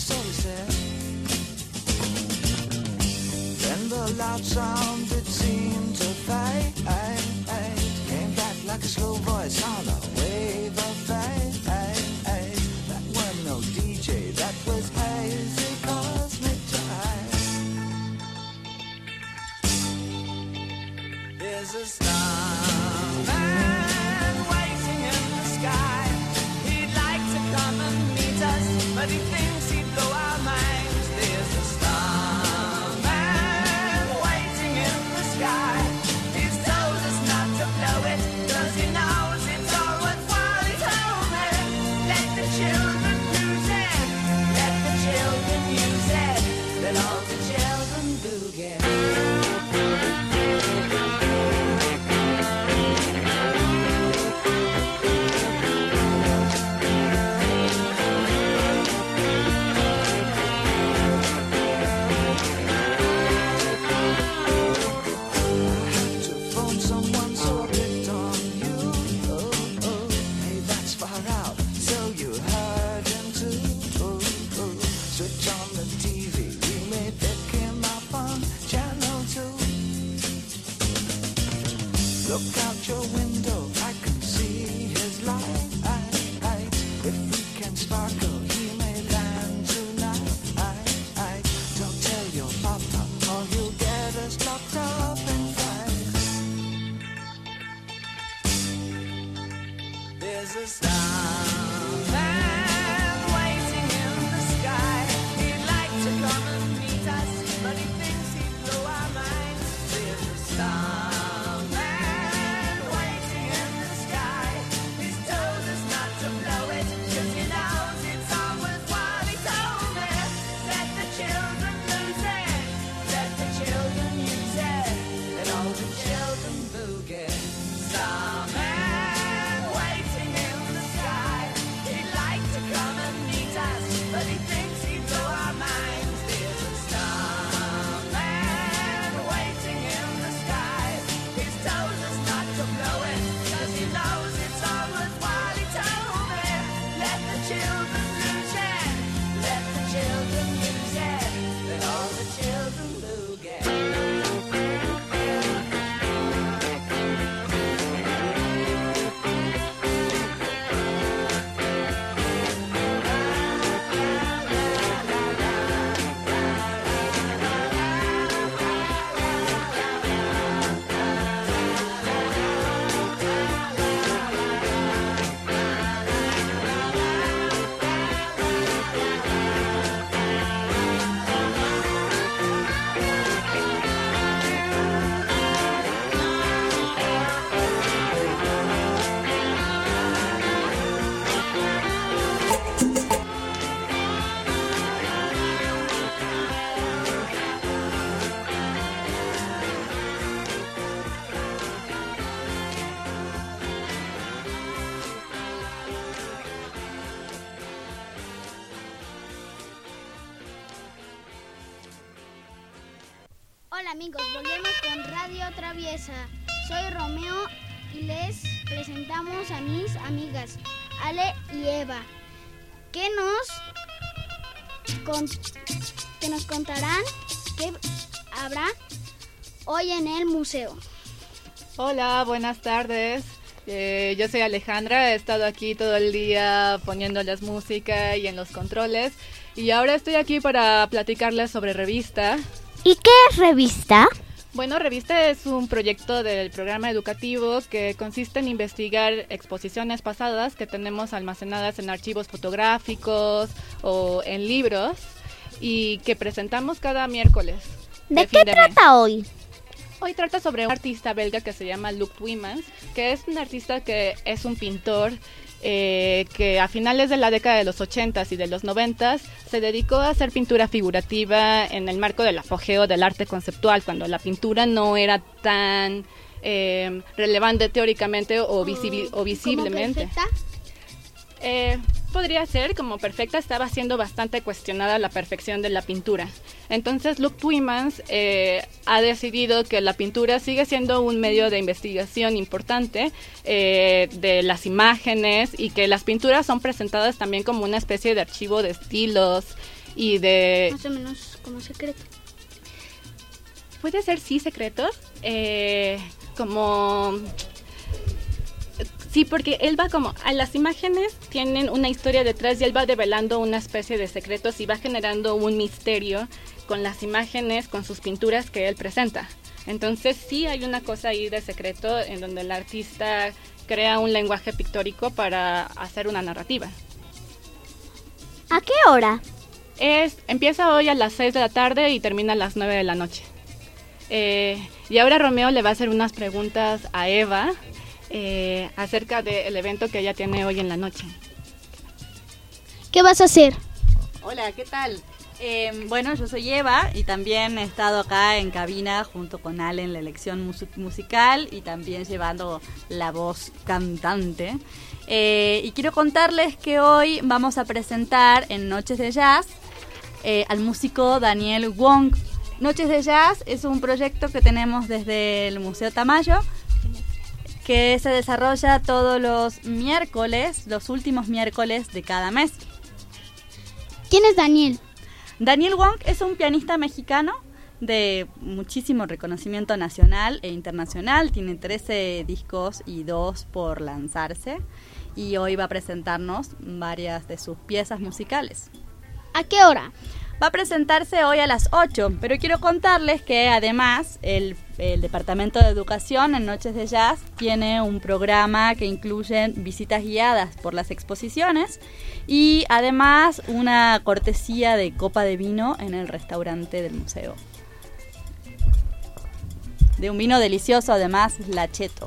that's all he said. Then the loud sound it seemed to fade. Came back like a slow voice on a wave of fate. That wasn't no D J, that was hazy cosmic jive. There's a starman waiting in the sky. He'd like to come and meet us, but he thinks he'd blow our minds. There's a starman waiting in the sky. He's told us not to blow it, 'cause he knows it's all worthwhile. He told me, let the children use it, let the children use it, let all the children boogie. Look out your window, I can see his light. If we can sparkle, he may land tonight. Don't tell your papa, or he'll get us locked up in fights. There's a starman waiting in the sky. He'd like to come and meet us, but he thinks he'd blow our minds. There's a star. Hola amigos, volvemos con Radio Traviesa. Soy Romeo y les presentamos a mis amigas Ale y Eva, que nos, con, que nos contarán qué habrá hoy en el museo. Hola, buenas tardes. Eh, yo soy Alejandra, he estado aquí todo el día poniéndoles música y en los controles. Y ahora estoy aquí para platicarles sobre Revista. ¿Y qué es Revista? Bueno, Revista es un proyecto del programa educativo que consiste en investigar exposiciones pasadas que tenemos almacenadas en archivos fotográficos o en libros y que presentamos cada miércoles. ¿De, ¿De qué trata hoy? Hoy trata sobre un artista belga que se llama Luc Tuymans, que es un artista que es un pintor eh, que a finales de la década de los ochentas y de los noventas se dedicó a hacer pintura figurativa en el marco del apogeo del arte conceptual, cuando la pintura no era tan eh, relevante teóricamente o, visi- o visiblemente. ¿Como perfecta? Eh, podría ser, como perfecta, estaba siendo bastante cuestionada la perfección de la pintura. Entonces Luc Tuymans eh, ha decidido que la pintura sigue siendo un medio de investigación importante eh, de las imágenes y que las pinturas son presentadas también como una especie de archivo de estilos y de... Más o menos como secreto. Puede ser sí secretos, eh, como... Sí, porque él va como... A las imágenes tienen una historia detrás y él va develando una especie de secretos y va generando un misterio con las imágenes, con sus pinturas que él presenta. Entonces sí hay una cosa ahí de secreto en donde el artista crea un lenguaje pictórico para hacer una narrativa. ¿A qué hora? Es, empieza hoy a las seis de la tarde y termina a las nueve de la noche. Eh, y ahora Romeo le va a hacer unas preguntas a Eva eh, acerca del evento que ella tiene hoy en la noche. ¿Qué vas a hacer? Hola, ¿qué tal? Eh, bueno, yo soy Eva y también he estado acá en cabina junto con Ale en la elección mus- musical y también llevando la voz cantante. Eh, y quiero contarles que hoy vamos a presentar en Noches de Jazz eh, al músico Daniel Wong. Noches de Jazz es un proyecto que tenemos desde el Museo Tamayo, que se desarrolla todos los miércoles, los últimos miércoles de cada mes. ¿Quién es Daniel? Daniel Wong es un pianista mexicano de muchísimo reconocimiento nacional e internacional. Tiene trece discos y dos por lanzarse. Y hoy va a presentarnos varias de sus piezas musicales. ¿A qué hora? Va a presentarse hoy a las ocho, pero quiero contarles que además el, el Departamento de Educación en Noches de Jazz tiene un programa que incluye visitas guiadas por las exposiciones y además una cortesía de copa de vino en el restaurante del museo. De un vino delicioso, además, Lacheto.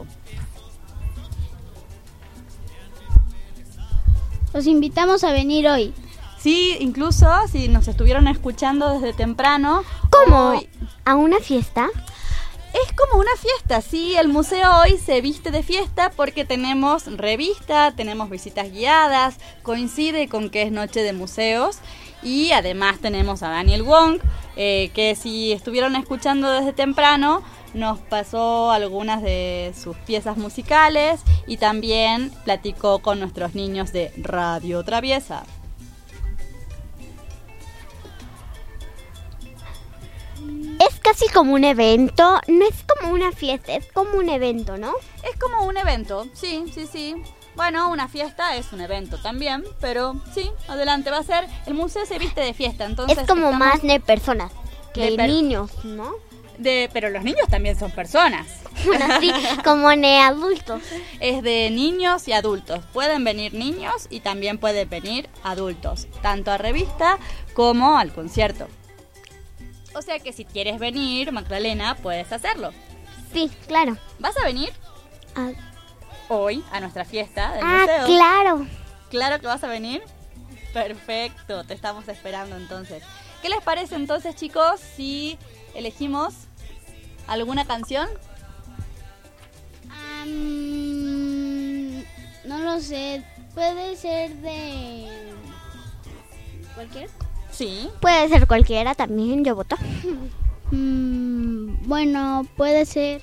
Los invitamos a venir hoy. Sí, incluso si nos estuvieron escuchando desde temprano. ¿Cómo? Hoy... ¿A una fiesta? Es como una fiesta, sí. El museo hoy se viste de fiesta porque tenemos revista, tenemos visitas guiadas, coincide con que es noche de museos y además tenemos a Daniel Wong, eh, que si estuvieron escuchando desde temprano nos pasó algunas de sus piezas musicales y también platicó con nuestros niños de Radio Traviesa. Es casi como un evento, no es como una fiesta, es como un evento, ¿no? Es como un evento, sí, sí, sí. Bueno, una fiesta es un evento también, pero sí, adelante, va a ser, el museo se viste de fiesta, entonces... Es como estamos... más de personas que de per... niños, ¿no? De, pero los niños también son personas. Bueno, sí, como de adultos. Es de niños y adultos. Pueden venir niños y también pueden venir adultos, tanto a revista como al concierto. O sea que si quieres venir, Magdalena, puedes hacerlo. Sí, claro. ¿Vas a venir? Ah. Hoy a nuestra fiesta del ah, museo. Claro. ¿Claro que vas a venir? Perfecto, te estamos esperando entonces. ¿Qué les parece entonces, chicos, si elegimos alguna canción? Um, no lo sé, puede ser de cualquiera. Sí. Puede ser cualquiera también, yo voto. mm, bueno, puede ser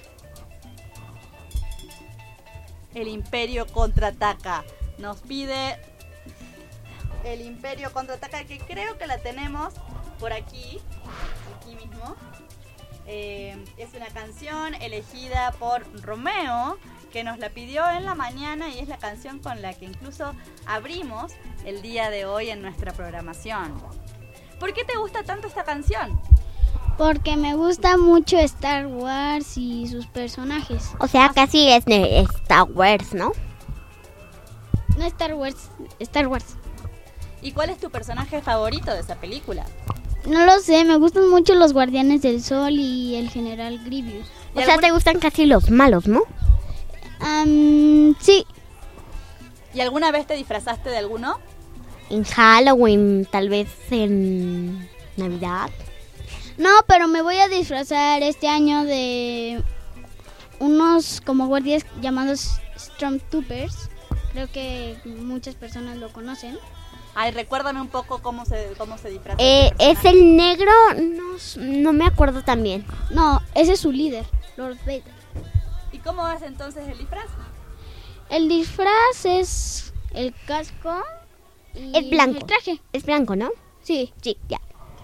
El Imperio Contraataca. Nos pide El Imperio Contraataca, que creo que la tenemos por aquí, aquí mismo. Eh, es una canción elegida por Romeo, que nos la pidió en la mañana y es la canción con la que incluso abrimos el día de hoy en nuestra programación. ¿Por qué te gusta tanto esta canción? Porque me gusta mucho Star Wars y sus personajes. O sea, casi es de Star Wars, ¿no? No Star Wars, Star Wars. ¿Y cuál es tu personaje favorito de esa película? No lo sé, me gustan mucho los Guardianes del Sol y el General Grievous. O sea, te gustan casi los malos, ¿no? Um, sí. ¿Y alguna vez te disfrazaste de alguno? En Halloween, tal vez en Navidad. No, pero me voy a disfrazar este año de unos como guardias llamados Stormtroopers. Creo que muchas personas lo conocen. Ay, recuérdame un poco cómo se, cómo se disfraza. Eh, es el negro, no, no me acuerdo también. No, ese es su líder, Lord Vader. ¿Y cómo es entonces el disfraz? El disfraz es el casco y es blanco. el traje. Es blanco, ¿no? Sí. Sí, ya.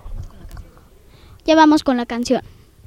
Ya vamos con la canción.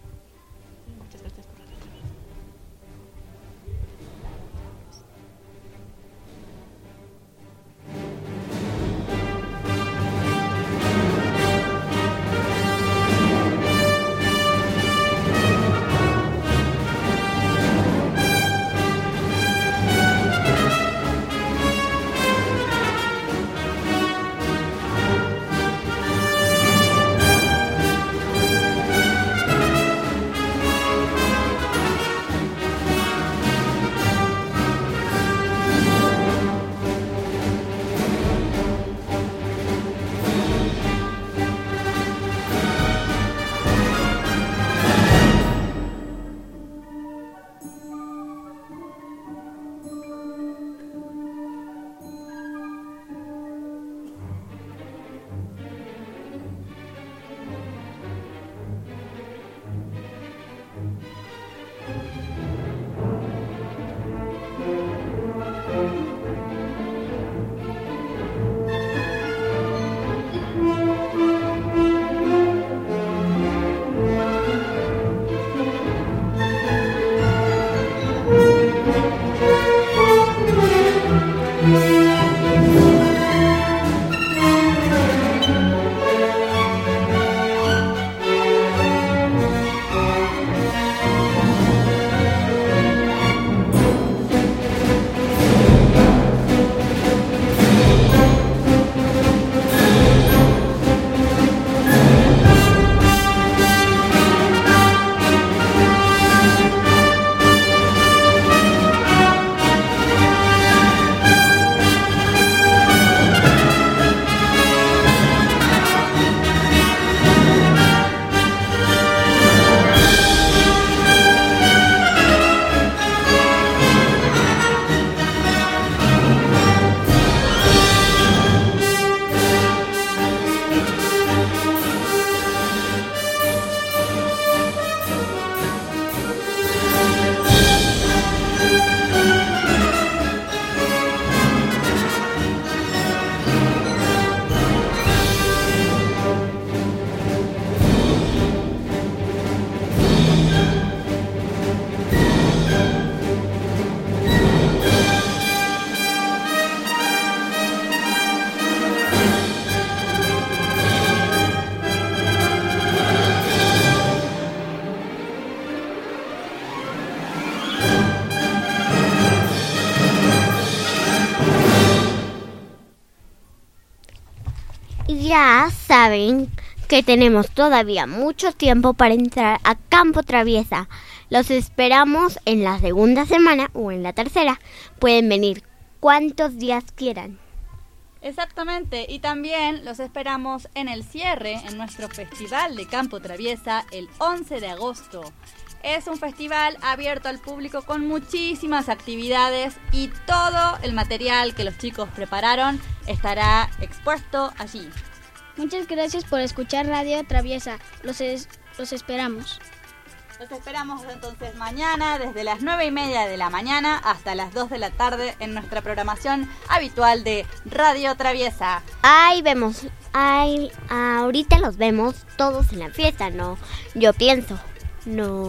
Ya saben que tenemos todavía mucho tiempo para entrar a Campo Traviesa. Los esperamos en la segunda semana o en la tercera. Pueden venir cuantos días quieran. Exactamente, y también los esperamos en el cierre, en nuestro Festival de Campo Traviesa, el once de agosto. Es un festival abierto al público con muchísimas actividades y todo el material que los chicos prepararon estará expuesto allí. Muchas gracias por escuchar Radio Traviesa. Los, es, los esperamos. Los esperamos entonces mañana desde las nueve y media de la mañana hasta las dos de la tarde en nuestra programación habitual de Radio Traviesa. Ahí vemos, ahí, ahorita los vemos todos en la fiesta, ¿no? Yo pienso, no.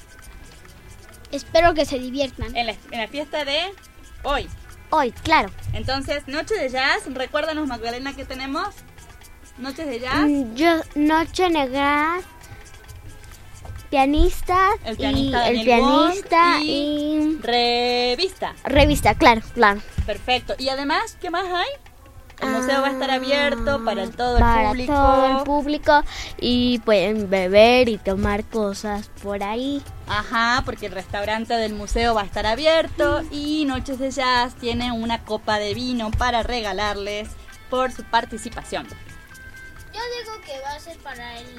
Espero que se diviertan. En la, en la fiesta de hoy. Hoy, claro. Entonces, Noche de Jazz, recuérdanos, Magdalena, ¿qué tenemos? Noches de Jazz. Mm, yo, Noche Negra. Pianista, el pianista, y, el pianista y, y revista. Revista, claro, claro. Perfecto. Y además, ¿qué más hay? El museo ah, va a estar abierto para el todo para el público. Para todo el público y pueden beber y tomar cosas por ahí. Ajá, porque el restaurante del museo va a estar abierto y Noches de Jazz tiene una copa de vino para regalarles por su participación. Yo digo que va a ser para el...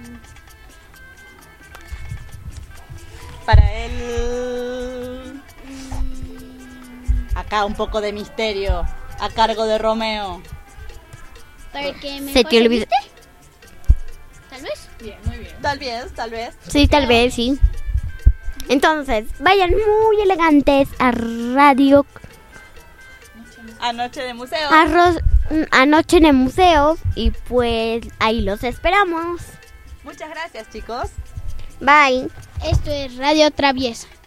Para el... Acá un poco de misterio a cargo de Romeo. ¿Para que me ¿Se te olvidó? ¿Tal vez? Bien, muy bien. Tal vez, tal vez. Sí, tal vez, sí. Entonces, vayan muy elegantes a Radio... A Noche de Museo. A Ro- anoche en el museo y pues ahí los esperamos. Muchas gracias, chicos. Bye. Esto es Radio Traviesa.